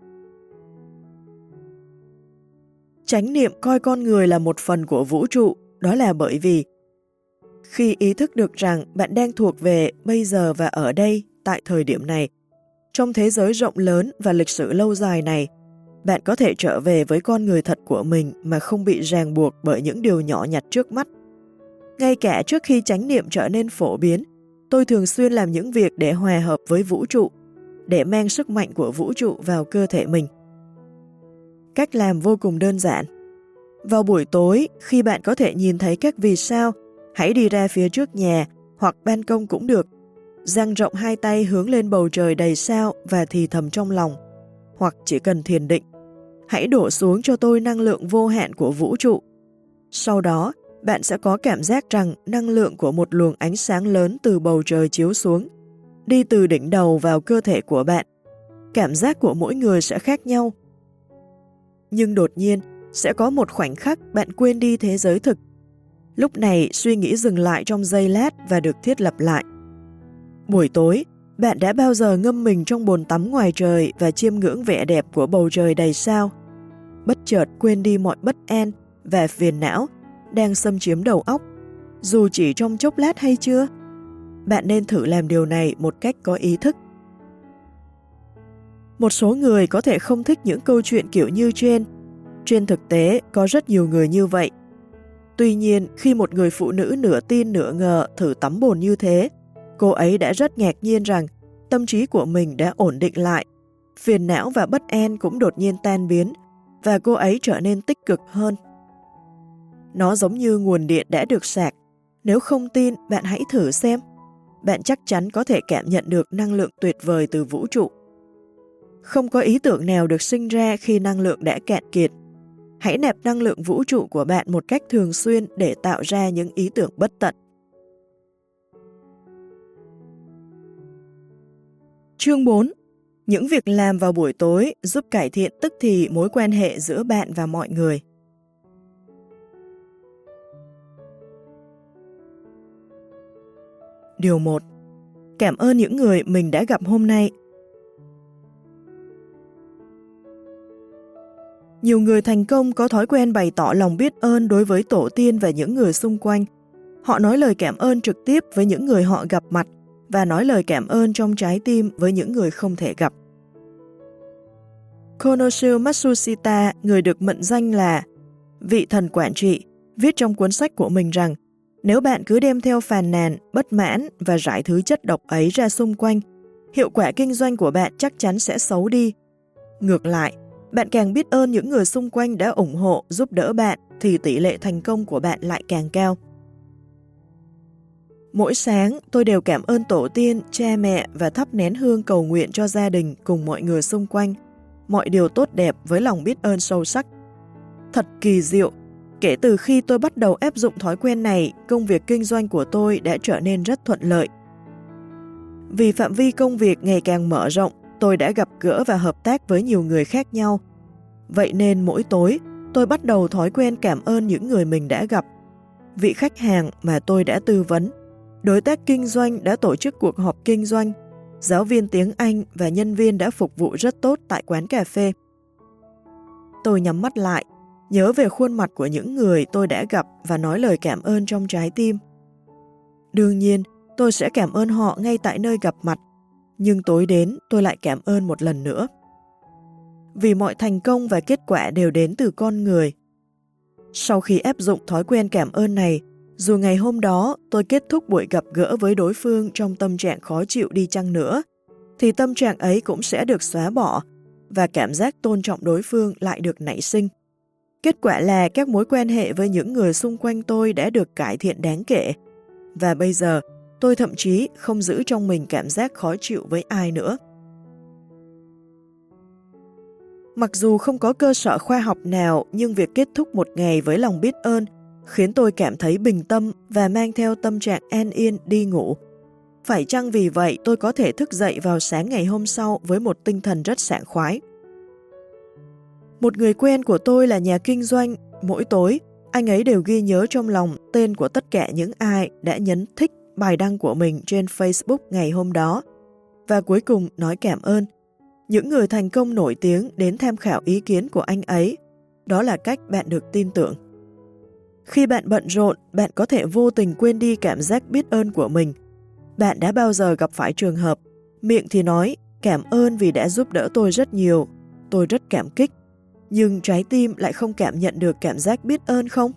Chánh niệm coi con người là một phần của vũ trụ, đó là bởi vì khi ý thức được rằng bạn đang thuộc về bây giờ và ở đây, tại thời điểm này, trong thế giới rộng lớn và lịch sử lâu dài này, bạn có thể trở về với con người thật của mình mà không bị ràng buộc bởi những điều nhỏ nhặt trước mắt. Ngay cả trước khi chánh niệm trở nên phổ biến, tôi thường xuyên làm những việc để hòa hợp với vũ trụ, để mang sức mạnh của vũ trụ vào cơ thể mình. Cách làm vô cùng đơn giản. Vào buổi tối, khi bạn có thể nhìn thấy các vì sao, hãy đi ra phía trước nhà hoặc ban công cũng được, dang rộng hai tay hướng lên bầu trời đầy sao và thì thầm trong lòng, hoặc chỉ cần thiền định. Hãy đổ xuống cho tôi năng lượng vô hạn của vũ trụ. Sau đó, bạn sẽ có cảm giác rằng năng lượng của một luồng ánh sáng lớn từ bầu trời chiếu xuống, đi từ đỉnh đầu vào cơ thể của bạn. Cảm giác của mỗi người sẽ khác nhau. Nhưng đột nhiên, sẽ có một khoảnh khắc bạn quên đi thế giới thực. Lúc này, suy nghĩ dừng lại trong giây lát và được thiết lập lại. Buổi tối, bạn đã bao giờ ngâm mình trong bồn tắm ngoài trời và chiêm ngưỡng vẻ đẹp của bầu trời đầy sao? Bất chợt quên đi mọi bất an và phiền não đang xâm chiếm đầu óc, dù chỉ trong chốc lát hay chưa? Bạn nên thử làm điều này một cách có ý thức. Một số người có thể không thích những câu chuyện kiểu như trên. Trên thực tế, có rất nhiều người như vậy. Tuy nhiên, khi một người phụ nữ nửa tin nửa ngờ thử tắm bồn như thế, cô ấy đã rất ngạc nhiên rằng tâm trí của mình đã ổn định lại, phiền não và bất an cũng đột nhiên tan biến, và cô ấy trở nên tích cực hơn. Nó giống như nguồn điện đã được sạc. Nếu không tin, bạn hãy thử xem. Bạn chắc chắn có thể cảm nhận được năng lượng tuyệt vời từ vũ trụ. Không có ý tưởng nào được sinh ra khi năng lượng đã cạn kiệt. Hãy nạp năng lượng vũ trụ của bạn một cách thường xuyên để tạo ra những ý tưởng bất tận. Chương bốn. Những việc làm vào buổi tối giúp cải thiện tức thì mối quan hệ giữa bạn và mọi người. Điều một. Cảm ơn những người mình đã gặp hôm nay. Nhiều người thành công có thói quen bày tỏ lòng biết ơn đối với tổ tiên và những người xung quanh. Họ nói lời cảm ơn trực tiếp với những người họ gặp mặt và nói lời cảm ơn trong trái tim với những người không thể gặp. Konosuke Matsushita, người được mệnh danh là vị thần quản trị, viết trong cuốn sách của mình rằng nếu bạn cứ đem theo phàn nàn, bất mãn và rải thứ chất độc ấy ra xung quanh, hiệu quả kinh doanh của bạn chắc chắn sẽ xấu đi. Ngược lại, bạn càng biết ơn những người xung quanh đã ủng hộ, giúp đỡ bạn thì tỷ lệ thành công của bạn lại càng cao. Mỗi sáng, tôi đều cảm ơn tổ tiên, cha mẹ và thắp nén hương cầu nguyện cho gia đình cùng mọi người xung quanh, mọi điều tốt đẹp với lòng biết ơn sâu sắc. Thật kỳ diệu, kể từ khi tôi bắt đầu áp dụng thói quen này, công việc kinh doanh của tôi đã trở nên rất thuận lợi. Vì phạm vi công việc ngày càng mở rộng, tôi đã gặp gỡ và hợp tác với nhiều người khác nhau. Vậy nên mỗi tối, tôi bắt đầu thói quen cảm ơn những người mình đã gặp, vị khách hàng mà tôi đã tư vấn, đối tác kinh doanh đã tổ chức cuộc họp kinh doanh, giáo viên tiếng Anh và nhân viên đã phục vụ rất tốt tại quán cà phê. Tôi nhắm mắt lại, nhớ về khuôn mặt của những người tôi đã gặp và nói lời cảm ơn trong trái tim. Đương nhiên, tôi sẽ cảm ơn họ ngay tại nơi gặp mặt, nhưng tối đến tôi lại cảm ơn một lần nữa. Vì mọi thành công và kết quả đều đến từ con người. Sau khi áp dụng thói quen cảm ơn này, dù ngày hôm đó tôi kết thúc buổi gặp gỡ với đối phương trong tâm trạng khó chịu đi chăng nữa, thì tâm trạng ấy cũng sẽ được xóa bỏ và cảm giác tôn trọng đối phương lại được nảy sinh. Kết quả là các mối quan hệ với những người xung quanh tôi đã được cải thiện đáng kể, và bây giờ tôi thậm chí không giữ trong mình cảm giác khó chịu với ai nữa. Mặc dù không có cơ sở khoa học nào, nhưng việc kết thúc một ngày với lòng biết ơn khiến tôi cảm thấy bình tâm và mang theo tâm trạng an yên đi ngủ. Phải chăng vì vậy tôi có thể thức dậy vào sáng ngày hôm sau với một tinh thần rất sảng khoái? Một người quen của tôi là nhà kinh doanh, mỗi tối anh ấy đều ghi nhớ trong lòng tên của tất cả những ai đã nhấn thích bài đăng của mình trên Facebook ngày hôm đó, và cuối cùng nói cảm ơn. Những người thành công nổi tiếng đến tham khảo ý kiến của anh ấy, đó là cách bạn được tin tưởng. Khi bạn bận rộn, bạn có thể vô tình quên đi cảm giác biết ơn của mình. Bạn đã bao giờ gặp phải trường hợp, miệng thì nói cảm ơn vì đã giúp đỡ tôi rất nhiều, tôi rất cảm kích, nhưng trái tim lại không cảm nhận được cảm giác biết ơn không?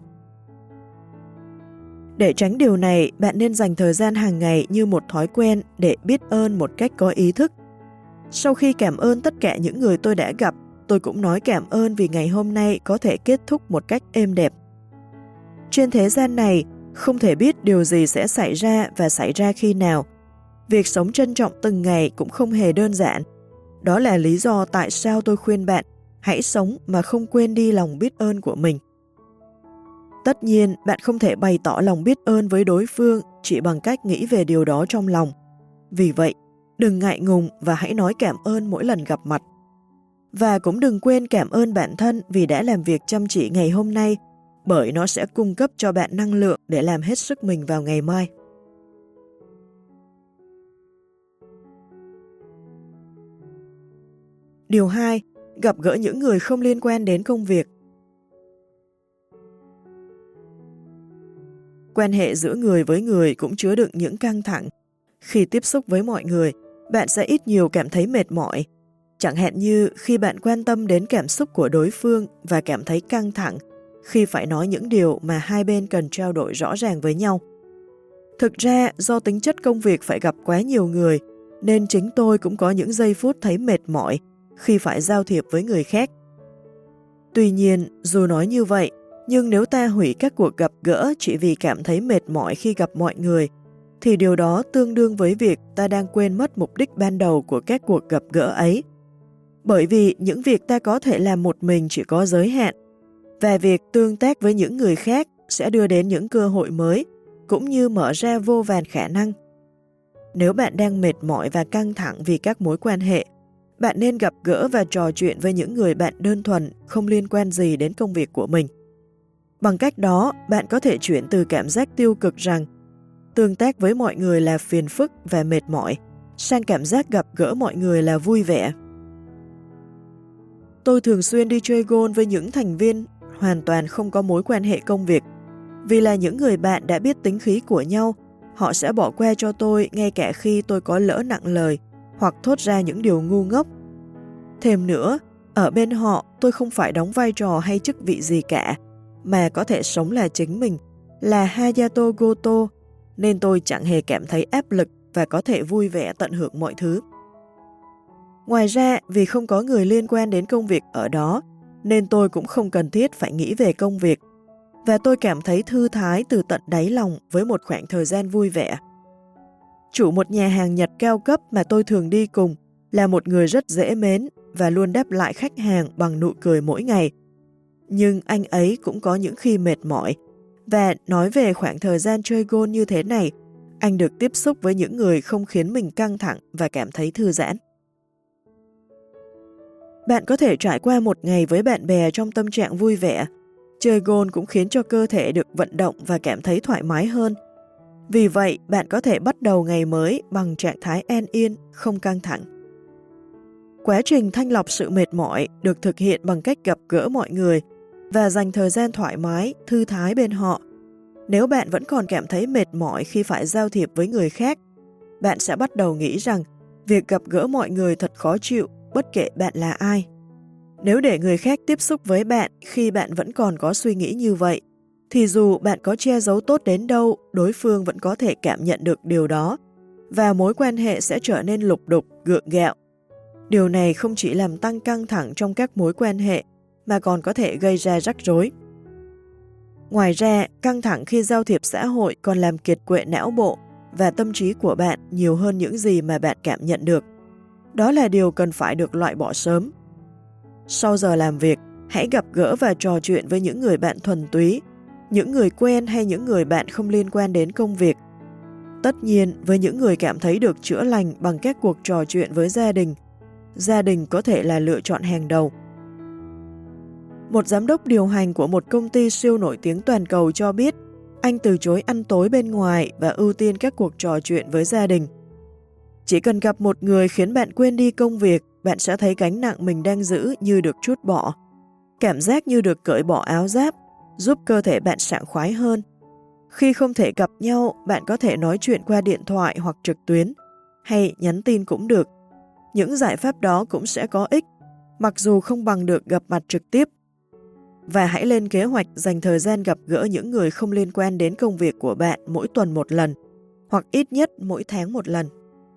Để tránh điều này, bạn nên dành thời gian hàng ngày như một thói quen để biết ơn một cách có ý thức. Sau khi cảm ơn tất cả những người tôi đã gặp, tôi cũng nói cảm ơn vì ngày hôm nay có thể kết thúc một cách êm đẹp. Trên thế gian này, không thể biết điều gì sẽ xảy ra và xảy ra khi nào. Việc sống trân trọng từng ngày cũng không hề đơn giản. Đó là lý do tại sao tôi khuyên bạn hãy sống mà không quên đi lòng biết ơn của mình. Tất nhiên, bạn không thể bày tỏ lòng biết ơn với đối phương chỉ bằng cách nghĩ về điều đó trong lòng. Vì vậy, đừng ngại ngùng và hãy nói cảm ơn mỗi lần gặp mặt. Và cũng đừng quên cảm ơn bản thân vì đã làm việc chăm chỉ ngày hôm nay, bởi nó sẽ cung cấp cho bạn năng lượng để làm hết sức mình vào ngày mai. Điều hai. Gặp gỡ những người không liên quan đến công việc. Quan hệ giữa người với người cũng chứa đựng những căng thẳng. Khi tiếp xúc với mọi người, bạn sẽ ít nhiều cảm thấy mệt mỏi. Chẳng hạn như khi bạn quan tâm đến cảm xúc của đối phương và cảm thấy căng thẳng khi phải nói những điều mà hai bên cần trao đổi rõ ràng với nhau. Thực ra, do tính chất công việc phải gặp quá nhiều người, nên chính tôi cũng có những giây phút thấy mệt mỏi khi phải giao thiệp với người khác. Tuy nhiên, dù nói như vậy, nhưng nếu ta hủy các cuộc gặp gỡ chỉ vì cảm thấy mệt mỏi khi gặp mọi người, thì điều đó tương đương với việc ta đang quên mất mục đích ban đầu của các cuộc gặp gỡ ấy. Bởi vì những việc ta có thể làm một mình chỉ có giới hạn, và việc tương tác với những người khác sẽ đưa đến những cơ hội mới, cũng như mở ra vô vàn khả năng. Nếu bạn đang mệt mỏi và căng thẳng vì các mối quan hệ, bạn nên gặp gỡ và trò chuyện với những người bạn đơn thuần không liên quan gì đến công việc của mình. Bằng cách đó, bạn có thể chuyển từ cảm giác tiêu cực rằng tương tác với mọi người là phiền phức và mệt mỏi, sang cảm giác gặp gỡ mọi người là vui vẻ. Tôi thường xuyên đi chơi golf với những thành viên hoàn toàn không có mối quan hệ công việc. Vì là những người bạn đã biết tính khí của nhau, họ sẽ bỏ qua cho tôi ngay cả khi tôi có lỡ nặng lời hoặc thốt ra những điều ngu ngốc. Thêm nữa, ở bên họ tôi không phải đóng vai trò hay chức vị gì cả, mà có thể sống là chính mình, là Hayato Goto, nên tôi chẳng hề cảm thấy áp lực và có thể vui vẻ tận hưởng mọi thứ. Ngoài ra, vì không có người liên quan đến công việc ở đó, nên tôi cũng không cần thiết phải nghĩ về công việc, và tôi cảm thấy thư thái từ tận đáy lòng với một khoảng thời gian vui vẻ. Chủ một nhà hàng Nhật cao cấp mà tôi thường đi cùng là một người rất dễ mến và luôn đáp lại khách hàng bằng nụ cười mỗi ngày. Nhưng anh ấy cũng có những khi mệt mỏi, và nói về khoảng thời gian chơi golf như thế này, anh được tiếp xúc với những người không khiến mình căng thẳng và cảm thấy thư giãn. Bạn có thể trải qua một ngày với bạn bè trong tâm trạng vui vẻ. Chơi golf cũng khiến cho cơ thể được vận động và cảm thấy thoải mái hơn. Vì vậy, bạn có thể bắt đầu ngày mới bằng trạng thái an yên, không căng thẳng. Quá trình thanh lọc sự mệt mỏi được thực hiện bằng cách gặp gỡ mọi người và dành thời gian thoải mái, thư thái bên họ. Nếu bạn vẫn còn cảm thấy mệt mỏi khi phải giao thiệp với người khác, bạn sẽ bắt đầu nghĩ rằng việc gặp gỡ mọi người thật khó chịu, bất kể bạn là ai. Nếu để người khác tiếp xúc với bạn khi bạn vẫn còn có suy nghĩ như vậy, thì dù bạn có che giấu tốt đến đâu, đối phương vẫn có thể cảm nhận được điều đó, và mối quan hệ sẽ trở nên lục đục, gượng gạo. Điều này không chỉ làm tăng căng thẳng trong các mối quan hệ, mà còn có thể gây ra rắc rối. Ngoài ra, căng thẳng khi giao thiệp xã hội còn làm kiệt quệ não bộ và tâm trí của bạn nhiều hơn những gì mà bạn cảm nhận được. Đó là điều cần phải được loại bỏ sớm. Sau giờ làm việc, hãy gặp gỡ và trò chuyện với những người bạn thuần túy, những người quen hay những người bạn không liên quan đến công việc. Tất nhiên, với những người cảm thấy được chữa lành bằng các cuộc trò chuyện với gia đình, gia đình có thể là lựa chọn hàng đầu. Một giám đốc điều hành của một công ty siêu nổi tiếng toàn cầu cho biết anh từ chối ăn tối bên ngoài và ưu tiên các cuộc trò chuyện với gia đình. Chỉ cần gặp một người khiến bạn quên đi công việc, bạn sẽ thấy gánh nặng mình đang giữ như được trút bỏ. Cảm giác như được cởi bỏ áo giáp, giúp cơ thể bạn sảng khoái hơn. Khi không thể gặp nhau, bạn có thể nói chuyện qua điện thoại hoặc trực tuyến, hay nhắn tin cũng được. Những giải pháp đó cũng sẽ có ích, mặc dù không bằng được gặp mặt trực tiếp. Và hãy lên kế hoạch dành thời gian gặp gỡ những người không liên quan đến công việc của bạn mỗi tuần một lần, hoặc ít nhất mỗi tháng một lần.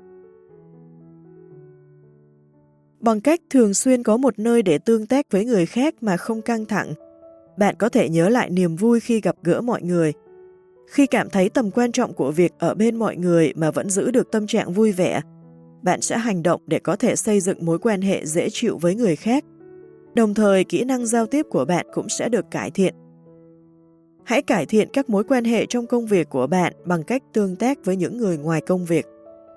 Bằng cách thường xuyên có một nơi để tương tác với người khác mà không căng thẳng, bạn có thể nhớ lại niềm vui khi gặp gỡ mọi người. Khi cảm thấy tầm quan trọng của việc ở bên mọi người mà vẫn giữ được tâm trạng vui vẻ, bạn sẽ hành động để có thể xây dựng mối quan hệ dễ chịu với người khác. Đồng thời, kỹ năng giao tiếp của bạn cũng sẽ được cải thiện. Hãy cải thiện các mối quan hệ trong công việc của bạn bằng cách tương tác với những người ngoài công việc.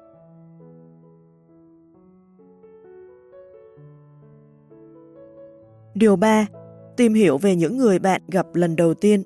Điều ba. Tìm hiểu về những người bạn gặp lần đầu tiên.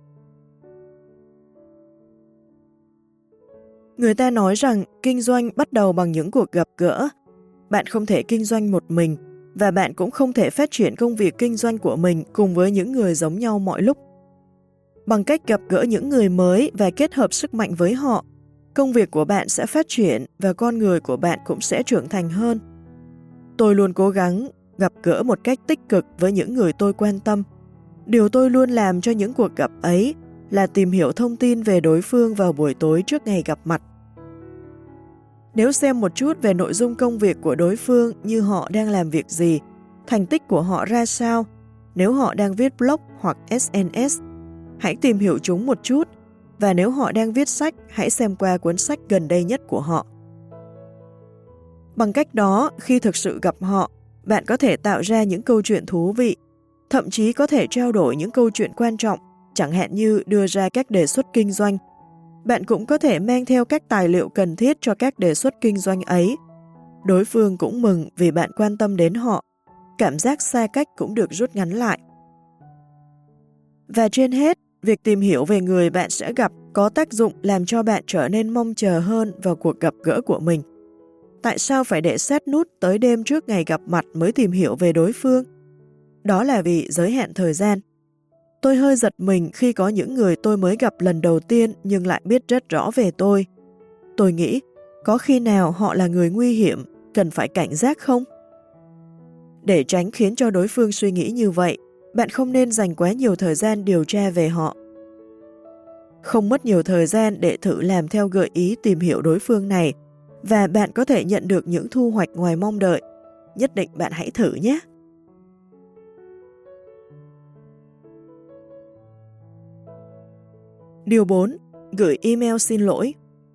Người ta nói rằng kinh doanh bắt đầu bằng những cuộc gặp gỡ. Bạn không thể kinh doanh một mình, và bạn cũng không thể phát triển công việc kinh doanh của mình cùng với những người giống nhau mọi lúc. Bằng cách gặp gỡ những người mới và kết hợp sức mạnh với họ, công việc của bạn sẽ phát triển và con người của bạn cũng sẽ trưởng thành hơn. Tôi luôn cố gắng gặp gỡ một cách tích cực với những người tôi quan tâm. Điều tôi luôn làm cho những cuộc gặp ấy là tìm hiểu thông tin về đối phương vào buổi tối trước ngày gặp mặt. Nếu xem một chút về nội dung công việc của đối phương như họ đang làm việc gì, thành tích của họ ra sao, nếu họ đang viết blog hoặc ét en ét, hãy tìm hiểu chúng một chút, và nếu họ đang viết sách, hãy xem qua cuốn sách gần đây nhất của họ. Bằng cách đó, khi thực sự gặp họ, bạn có thể tạo ra những câu chuyện thú vị, thậm chí có thể trao đổi những câu chuyện quan trọng, chẳng hạn như đưa ra các đề xuất kinh doanh. Bạn cũng có thể mang theo các tài liệu cần thiết cho các đề xuất kinh doanh ấy. Đối phương cũng mừng vì bạn quan tâm đến họ. Cảm giác xa cách cũng được rút ngắn lại. Và trên hết, việc tìm hiểu về người bạn sẽ gặp có tác dụng làm cho bạn trở nên mong chờ hơn vào cuộc gặp gỡ của mình. Tại sao phải để sát nút tới đêm trước ngày gặp mặt mới tìm hiểu về đối phương? Đó là vì giới hạn thời gian. Tôi hơi giật mình khi có những người tôi mới gặp lần đầu tiên nhưng lại biết rất rõ về tôi. Tôi nghĩ, có khi nào họ là người nguy hiểm, cần phải cảnh giác không? Để tránh khiến cho đối phương suy nghĩ như vậy, bạn không nên dành quá nhiều thời gian điều tra về họ. Không mất nhiều thời gian để thử làm theo gợi ý tìm hiểu đối phương này, và bạn có thể nhận được những thu hoạch ngoài mong đợi. Nhất định bạn hãy thử nhé! Điều bốn. Gửi email xin lỗi.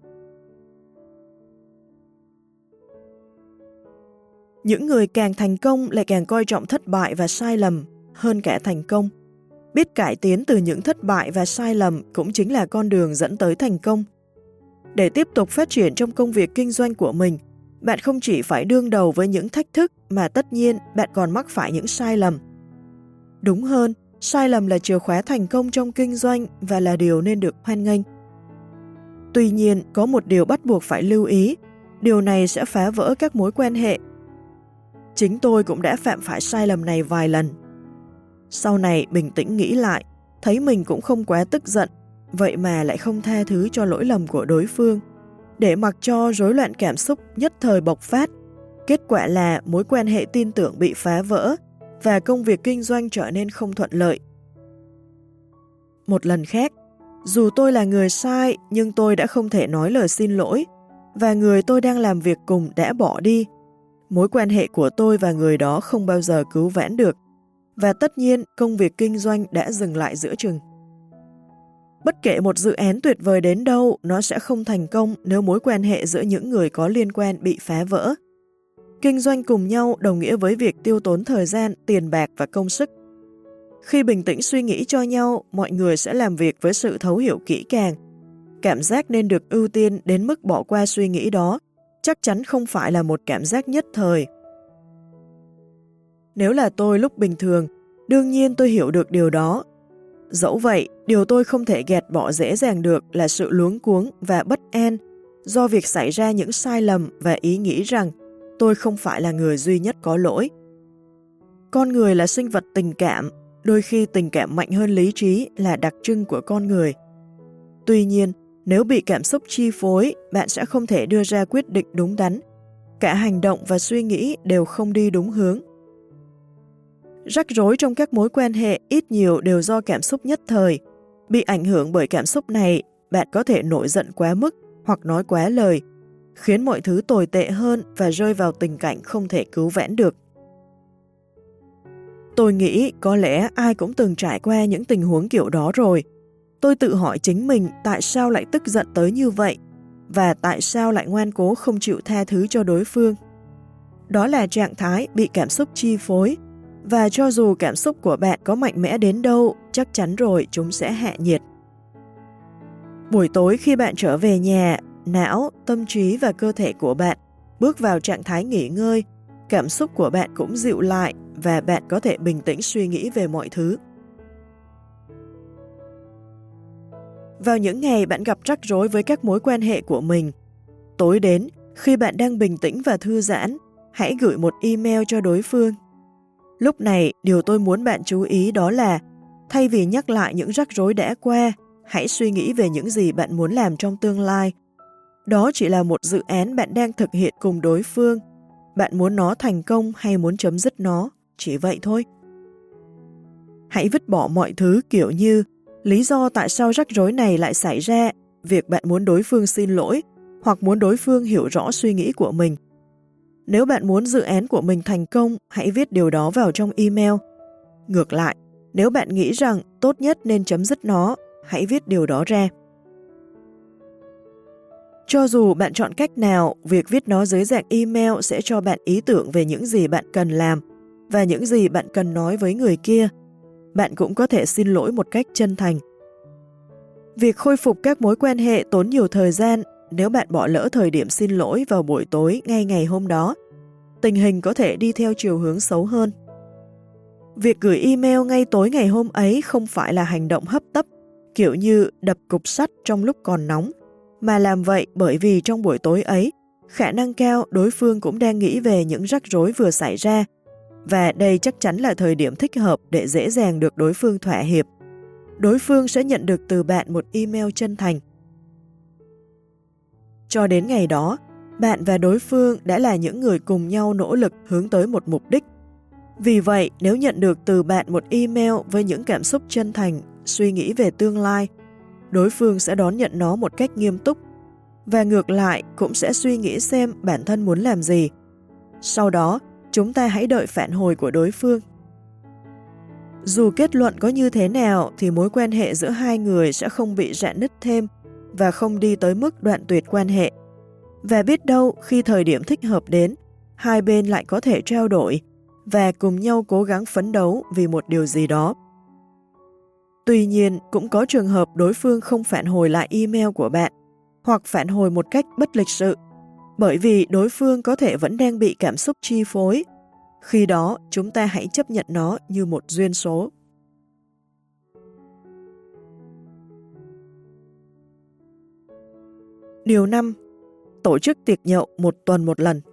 Những người càng thành công lại càng coi trọng thất bại và sai lầm hơn cả thành công. Biết cải tiến từ những thất bại và sai lầm cũng chính là con đường dẫn tới thành công. Để tiếp tục phát triển trong công việc kinh doanh của mình, Bạn không chỉ phải đương đầu với những thách thức mà tất nhiên bạn còn mắc phải những sai lầm. Đúng hơn, sai lầm là chìa khóa thành công trong kinh doanh và là điều nên được hoan nghênh. Tuy nhiên, có một điều bắt buộc phải lưu ý, điều này sẽ phá vỡ các mối quan hệ. Chính tôi cũng đã phạm phải sai lầm này vài lần. Sau này bình tĩnh nghĩ lại, thấy mình cũng không quá tức giận, vậy mà lại không tha thứ cho lỗi lầm của đối phương, để mặc cho rối loạn cảm xúc nhất thời bộc phát. Kết quả là mối quan hệ tin tưởng bị phá vỡ và công việc kinh doanh trở nên không thuận lợi. Một lần khác, dù tôi là người sai nhưng tôi đã không thể nói lời xin lỗi và người tôi đang làm việc cùng đã bỏ đi. Mối quan hệ của tôi và người đó không bao giờ cứu vãn được và tất nhiên công việc kinh doanh đã dừng lại giữa chừng. Bất kể một dự án tuyệt vời đến đâu, nó sẽ không thành công nếu mối quan hệ giữa những người có liên quan bị phá vỡ. Kinh doanh cùng nhau đồng nghĩa với việc tiêu tốn thời gian, tiền bạc và công sức. Khi bình tĩnh suy nghĩ cho nhau, mọi người sẽ làm việc với sự thấu hiểu kỹ càng. Cảm giác nên được ưu tiên đến mức bỏ qua suy nghĩ đó chắc chắn không phải là một cảm giác nhất thời. Nếu là tôi lúc bình thường, đương nhiên tôi hiểu được điều đó. Dẫu vậy, điều tôi không thể gạt bỏ dễ dàng được là sự luống cuống và bất an do việc xảy ra những sai lầm và ý nghĩ rằng tôi không phải là người duy nhất có lỗi. Con người là sinh vật tình cảm, đôi khi tình cảm mạnh hơn lý trí là đặc trưng của con người. Tuy nhiên, nếu bị cảm xúc chi phối, bạn sẽ không thể đưa ra quyết định đúng đắn. Cả hành động và suy nghĩ đều không đi đúng hướng. Rắc rối trong các mối quan hệ ít nhiều đều do cảm xúc nhất thời. Bị ảnh hưởng bởi cảm xúc này, bạn có thể nổi giận quá mức hoặc nói quá lời, khiến mọi thứ tồi tệ hơn và rơi vào tình cảnh không thể cứu vãn được. Tôi nghĩ có lẽ ai cũng từng trải qua những tình huống kiểu đó rồi. Tôi tự hỏi chính mình tại sao lại tức giận tới như vậy và tại sao lại ngoan cố không chịu tha thứ cho đối phương. Đó là trạng thái bị cảm xúc chi phối, và cho dù cảm xúc của bạn có mạnh mẽ đến đâu, chắc chắn rồi chúng sẽ hạ nhiệt. Buổi tối khi bạn trở về nhà, não, tâm trí và cơ thể của bạn bước vào trạng thái nghỉ ngơi, cảm xúc của bạn cũng dịu lại và bạn có thể bình tĩnh suy nghĩ về mọi thứ. Vào những ngày bạn gặp rắc rối với các mối quan hệ của mình, tối đến, khi bạn đang bình tĩnh và thư giãn, hãy gửi một email cho đối phương. Lúc này, điều tôi muốn bạn chú ý đó là, thay vì nhắc lại những rắc rối đã qua, hãy suy nghĩ về những gì bạn muốn làm trong tương lai. Đó chỉ là một dự án bạn đang thực hiện cùng đối phương. Bạn muốn nó thành công hay muốn chấm dứt nó, chỉ vậy thôi. Hãy vứt bỏ mọi thứ kiểu như lý do tại sao rắc rối này lại xảy ra, việc bạn muốn đối phương xin lỗi, hoặc muốn đối phương hiểu rõ suy nghĩ của mình. Nếu bạn muốn dự án của mình thành công, hãy viết điều đó vào trong email. Ngược lại, nếu bạn nghĩ rằng tốt nhất nên chấm dứt nó, hãy viết điều đó ra. Cho dù bạn chọn cách nào, việc viết nó dưới dạng email sẽ cho bạn ý tưởng về những gì bạn cần làm và những gì bạn cần nói với người kia. Bạn cũng có thể xin lỗi một cách chân thành. Việc khôi phục các mối quan hệ tốn nhiều thời gian. Nếu bạn bỏ lỡ thời điểm xin lỗi vào buổi tối ngay ngày hôm đó, tình hình có thể đi theo chiều hướng xấu hơn. Việc gửi email ngay tối ngày hôm ấy không phải là hành động hấp tấp, kiểu như đập cục sắt trong lúc còn nóng, mà làm vậy bởi vì trong buổi tối ấy, khả năng cao đối phương cũng đang nghĩ về những rắc rối vừa xảy ra, và đây chắc chắn là thời điểm thích hợp để dễ dàng được đối phương thỏa hiệp. Đối phương sẽ nhận được từ bạn một email chân thành. Cho đến ngày đó, bạn và đối phương đã là những người cùng nhau nỗ lực hướng tới một mục đích. Vì vậy, nếu nhận được từ bạn một email với những cảm xúc chân thành, suy nghĩ về tương lai, đối phương sẽ đón nhận nó một cách nghiêm túc, và ngược lại cũng sẽ suy nghĩ xem bản thân muốn làm gì. Sau đó, chúng ta hãy đợi phản hồi của đối phương. Dù kết luận có như thế nào thì mối quan hệ giữa hai người sẽ không bị rạn nứt thêm và không đi tới mức đoạn tuyệt quan hệ. Và biết đâu khi thời điểm thích hợp đến, hai bên lại có thể trao đổi và cùng nhau cố gắng phấn đấu vì một điều gì đó. Tuy nhiên, cũng có trường hợp đối phương không phản hồi lại email của bạn, hoặc phản hồi một cách bất lịch sự. Bởi vì đối phương có thể vẫn đang bị cảm xúc chi phối. Khi đó, chúng ta hãy chấp nhận nó như một duyên số. Điều năm. Tổ chức tiệc nhậu một tuần một lần.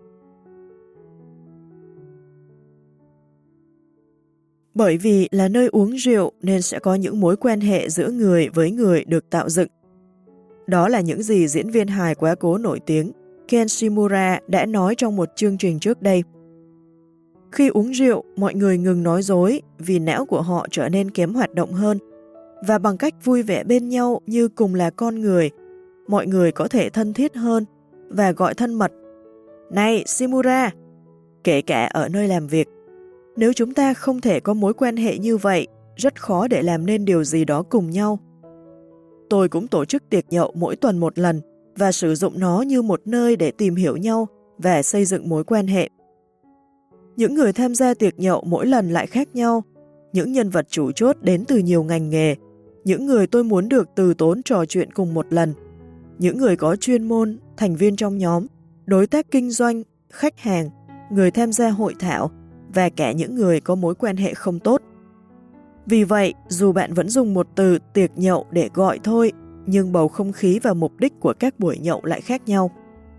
Bởi vì là nơi uống rượu nên sẽ có những mối quan hệ giữa người với người được tạo dựng. Đó là những gì diễn viên hài quá cố nổi tiếng Ken Shimura đã nói trong một chương trình trước đây. Khi uống rượu, mọi người ngừng nói dối vì não của họ trở nên kém hoạt động hơn, và bằng cách vui vẻ bên nhau như cùng là con người, mọi người có thể thân thiết hơn và gọi thân mật. Này Shimura! Kể cả ở nơi làm việc. Nếu chúng ta không thể có mối quan hệ như vậy, rất khó để làm nên điều gì đó cùng nhau. Tôi cũng tổ chức tiệc nhậu mỗi tuần một lần và sử dụng nó như một nơi để tìm hiểu nhau và xây dựng mối quan hệ. Những người tham gia tiệc nhậu mỗi lần lại khác nhau, những nhân vật chủ chốt đến từ nhiều ngành nghề, những người tôi muốn được từ tốn trò chuyện cùng một lần, những người có chuyên môn, thành viên trong nhóm, đối tác kinh doanh, khách hàng, người tham gia hội thảo và cả những người có mối quan hệ không tốt. Vì vậy, dù bạn vẫn dùng một từ tiệc nhậu để gọi thôi, nhưng bầu không khí và mục đích của các buổi nhậu lại khác nhau.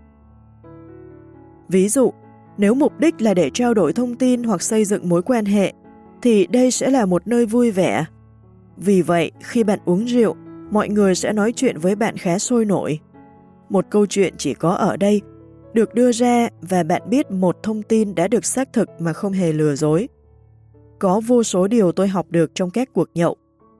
Ví dụ, nếu mục đích là để trao đổi thông tin hoặc xây dựng mối quan hệ, thì đây sẽ là một nơi vui vẻ. Vì vậy, khi bạn uống rượu, mọi người sẽ nói chuyện với bạn khá sôi nổi. Một câu chuyện chỉ có ở đây, được đưa ra và bạn biết một thông tin đã được xác thực mà không hề lừa dối. Có vô số điều tôi học được trong các cuộc nhậu.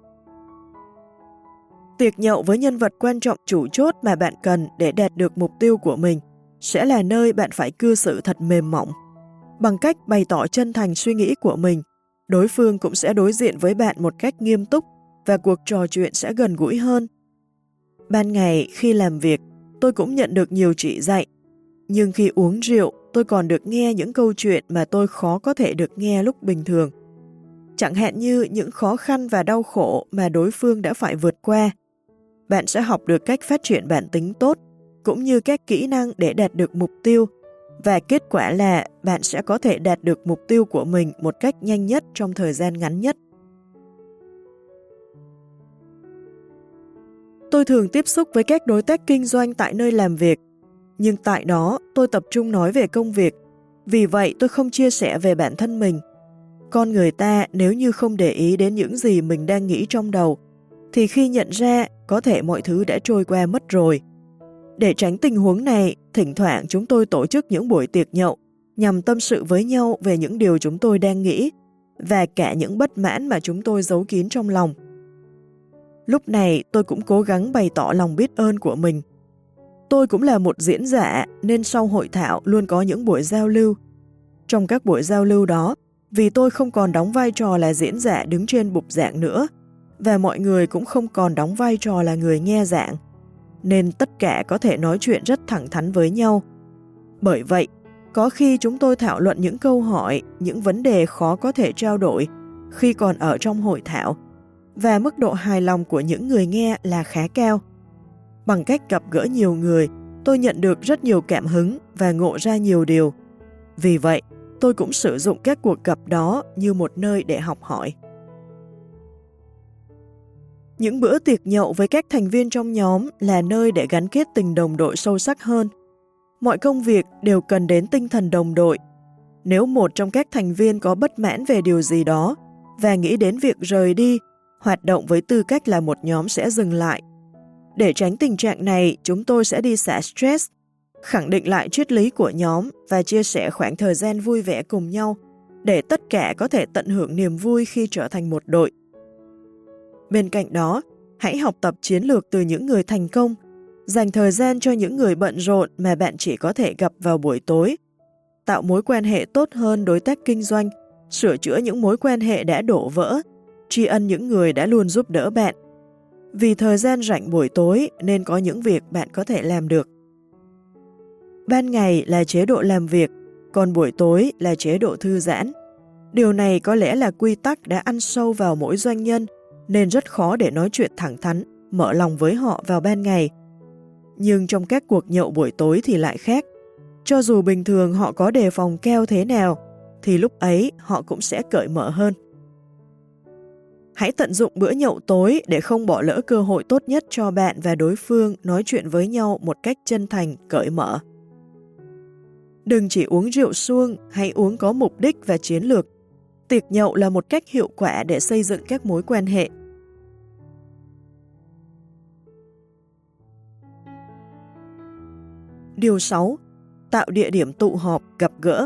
Tiệc nhậu với nhân vật quan trọng chủ chốt mà bạn cần để đạt được mục tiêu của mình sẽ là nơi bạn phải cư xử thật mềm mỏng. Bằng cách bày tỏ chân thành suy nghĩ của mình, đối phương cũng sẽ đối diện với bạn một cách nghiêm túc và cuộc trò chuyện sẽ gần gũi hơn. Ban ngày khi làm việc, tôi cũng nhận được nhiều chỉ dạy, nhưng khi uống rượu, tôi còn được nghe những câu chuyện mà tôi khó có thể được nghe lúc bình thường. Chẳng hạn như những khó khăn và đau khổ mà đối phương đã phải vượt qua. Bạn sẽ học được cách phát triển bản tính tốt, cũng như các kỹ năng để đạt được mục tiêu, và kết quả là bạn sẽ có thể đạt được mục tiêu của mình một cách nhanh nhất trong thời gian ngắn nhất. Tôi thường tiếp xúc với các đối tác kinh doanh tại nơi làm việc, nhưng tại đó tôi tập trung nói về công việc, vì vậy tôi không chia sẻ về bản thân mình. Con người ta nếu như không để ý đến những gì mình đang nghĩ trong đầu, thì khi nhận ra có thể mọi thứ đã trôi qua mất rồi. Để tránh tình huống này, thỉnh thoảng chúng tôi tổ chức những buổi tiệc nhậu nhằm tâm sự với nhau về những điều chúng tôi đang nghĩ và cả những bất mãn mà chúng tôi giấu kín trong lòng. Lúc này tôi cũng cố gắng bày tỏ lòng biết ơn của mình. Tôi cũng là một diễn giả nên sau hội thảo luôn có những buổi giao lưu. Trong các buổi giao lưu đó, vì tôi không còn đóng vai trò là diễn giả đứng trên bục giảng nữa, và mọi người cũng không còn đóng vai trò là người nghe giảng, nên tất cả có thể nói chuyện rất thẳng thắn với nhau. Bởi vậy, có khi chúng tôi thảo luận những câu hỏi, những vấn đề khó có thể trao đổi khi còn ở trong hội thảo, và mức độ hài lòng của những người nghe là khá cao. Bằng cách gặp gỡ nhiều người, tôi nhận được rất nhiều cảm hứng và ngộ ra nhiều điều. Vì vậy, tôi cũng sử dụng các cuộc gặp đó như một nơi để học hỏi. Những bữa tiệc nhậu với các thành viên trong nhóm là nơi để gắn kết tình đồng đội sâu sắc hơn. Mọi công việc đều cần đến tinh thần đồng đội. Nếu một trong các thành viên có bất mãn về điều gì đó và nghĩ đến việc rời đi, hoạt động với tư cách là một nhóm sẽ dừng lại. Để tránh tình trạng này, chúng tôi sẽ đi xả stress, khẳng định lại triết lý của nhóm và chia sẻ khoảng thời gian vui vẻ cùng nhau để tất cả có thể tận hưởng niềm vui khi trở thành một đội. Bên cạnh đó, hãy học tập chiến lược từ những người thành công, dành thời gian cho những người bận rộn mà bạn chỉ có thể gặp vào buổi tối, tạo mối quan hệ tốt hơn đối tác kinh doanh, sửa chữa những mối quan hệ đã đổ vỡ, tri ân những người đã luôn giúp đỡ bạn. Vì thời gian rảnh buổi tối nên có những việc bạn có thể làm được. Ban ngày là chế độ làm việc, còn buổi tối là chế độ thư giãn. Điều này có lẽ là quy tắc đã ăn sâu vào mỗi doanh nhân, nên rất khó để nói chuyện thẳng thắn, mở lòng với họ vào ban ngày. Nhưng trong các cuộc nhậu buổi tối thì lại khác. cho dù bình thường họ có đề phòng cao thế nào, thì lúc ấy họ cũng sẽ cởi mở hơn. Hãy tận dụng bữa nhậu tối để không bỏ lỡ cơ hội tốt nhất cho bạn và đối phương nói chuyện với nhau một cách chân thành, cởi mở. Đừng chỉ uống rượu suông, hãy uống có mục đích và chiến lược. Tiệc nhậu là một cách hiệu quả để xây dựng các mối quan hệ. Điều sáu. Tạo địa điểm tụ họp, gặp gỡ.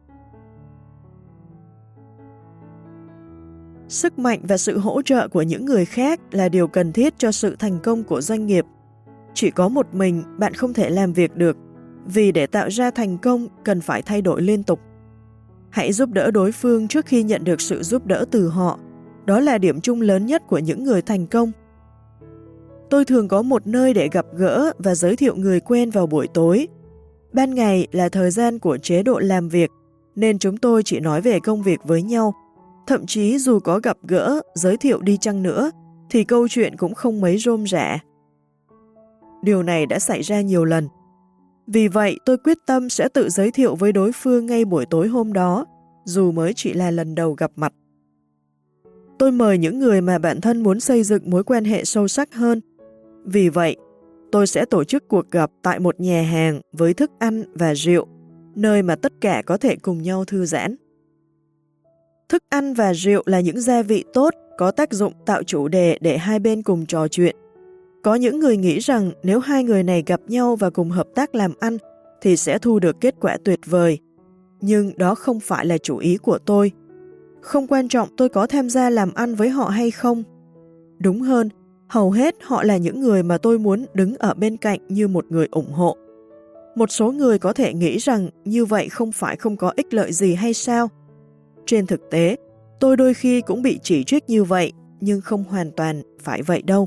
Sức mạnh và sự hỗ trợ của những người khác là điều cần thiết cho sự thành công của doanh nghiệp. Chỉ có một mình bạn không thể làm việc được, vì để tạo ra thành công cần phải thay đổi liên tục. Hãy giúp đỡ đối phương trước khi nhận được sự giúp đỡ từ họ. Đó là điểm chung lớn nhất của những người thành công. Tôi thường có một nơi để gặp gỡ và giới thiệu người quen vào buổi tối. Ban ngày là thời gian của chế độ làm việc, nên chúng tôi chỉ nói về công việc với nhau. Thậm chí dù có gặp gỡ, giới thiệu đi chăng nữa, thì câu chuyện cũng không mấy rôm rả. Điều này đã xảy ra nhiều lần. Vì vậy, tôi quyết tâm sẽ tự giới thiệu với đối phương ngay buổi tối hôm đó, dù mới chỉ là lần đầu gặp mặt. Tôi mời những người mà bản thân muốn xây dựng mối quan hệ sâu sắc hơn. Vì vậy, tôi sẽ tổ chức cuộc gặp tại một nhà hàng với thức ăn và rượu, nơi mà tất cả có thể cùng nhau thư giãn. Thức ăn và rượu là những gia vị tốt, có tác dụng tạo chủ đề để hai bên cùng trò chuyện. Có những người nghĩ rằng nếu hai người này gặp nhau và cùng hợp tác làm ăn thì sẽ thu được kết quả tuyệt vời. Nhưng đó không phải là chủ ý của tôi. Không quan trọng tôi có tham gia làm ăn với họ hay không. Đúng hơn, hầu hết họ là những người mà tôi muốn đứng ở bên cạnh như một người ủng hộ. Một số người có thể nghĩ rằng như vậy không phải không có ích lợi gì hay sao? Trên thực tế, tôi đôi khi cũng bị chỉ trích như vậy, nhưng không hoàn toàn phải vậy đâu.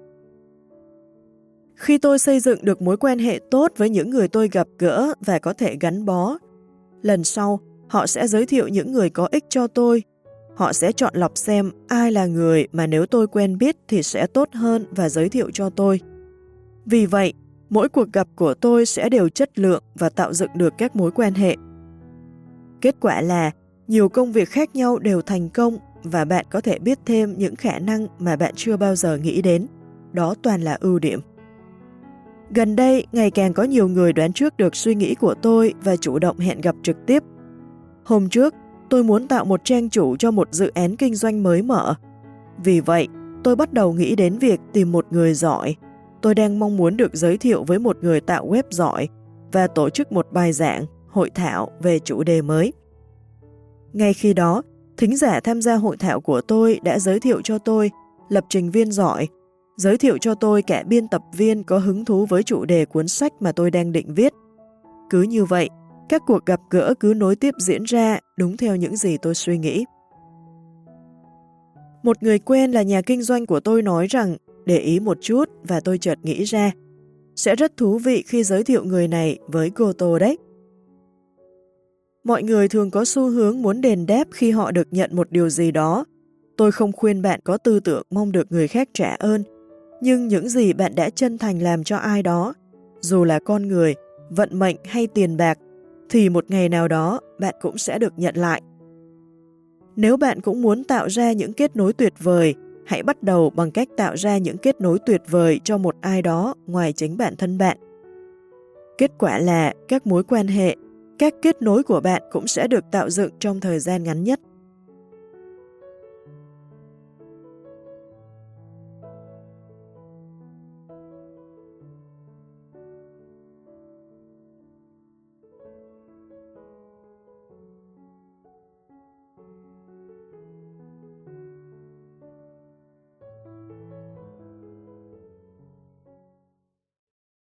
Khi tôi xây dựng được mối quan hệ tốt với những người tôi gặp gỡ và có thể gắn bó, lần sau họ sẽ giới thiệu những người có ích cho tôi. Họ sẽ chọn lọc xem ai là người mà nếu tôi quen biết thì sẽ tốt hơn và giới thiệu cho tôi. Vì vậy, mỗi cuộc gặp của tôi sẽ đều chất lượng và tạo dựng được các mối quan hệ. Kết quả là nhiều công việc khác nhau đều thành công và bạn có thể biết thêm những khả năng mà bạn chưa bao giờ nghĩ đến. Đó toàn là ưu điểm. Gần đây, ngày càng có nhiều người đoán trước được suy nghĩ của tôi và chủ động hẹn gặp trực tiếp. Hôm trước, tôi muốn tạo một trang chủ cho một dự án kinh doanh mới mở. Vì vậy, tôi bắt đầu nghĩ đến việc tìm một người giỏi. Tôi đang mong muốn được giới thiệu với một người tạo web giỏi và tổ chức một bài giảng, hội thảo về chủ đề mới. Ngay khi đó, thính giả tham gia hội thảo của tôi đã giới thiệu cho tôi lập trình viên giỏi, giới thiệu cho tôi cả biên tập viên có hứng thú với chủ đề cuốn sách mà tôi đang định viết. Cứ như vậy, các cuộc gặp gỡ cứ nối tiếp diễn ra đúng theo những gì tôi suy nghĩ. Một người quen là nhà kinh doanh của tôi nói rằng để ý một chút và tôi chợt nghĩ ra sẽ rất thú vị khi giới thiệu người này với Goto đấy. Mọi người thường có xu hướng muốn đền đáp khi họ được nhận một điều gì đó. Tôi không khuyên bạn có tư tưởng mong được người khác trả ơn, nhưng những gì bạn đã chân thành làm cho ai đó, dù là con người, vận mệnh hay tiền bạc, thì một ngày nào đó bạn cũng sẽ được nhận lại. Nếu bạn cũng muốn tạo ra những kết nối tuyệt vời, hãy bắt đầu bằng cách tạo ra những kết nối tuyệt vời cho một ai đó ngoài chính bản thân bạn. Kết quả là các mối quan hệ, các kết nối của bạn cũng sẽ được tạo dựng trong thời gian ngắn nhất.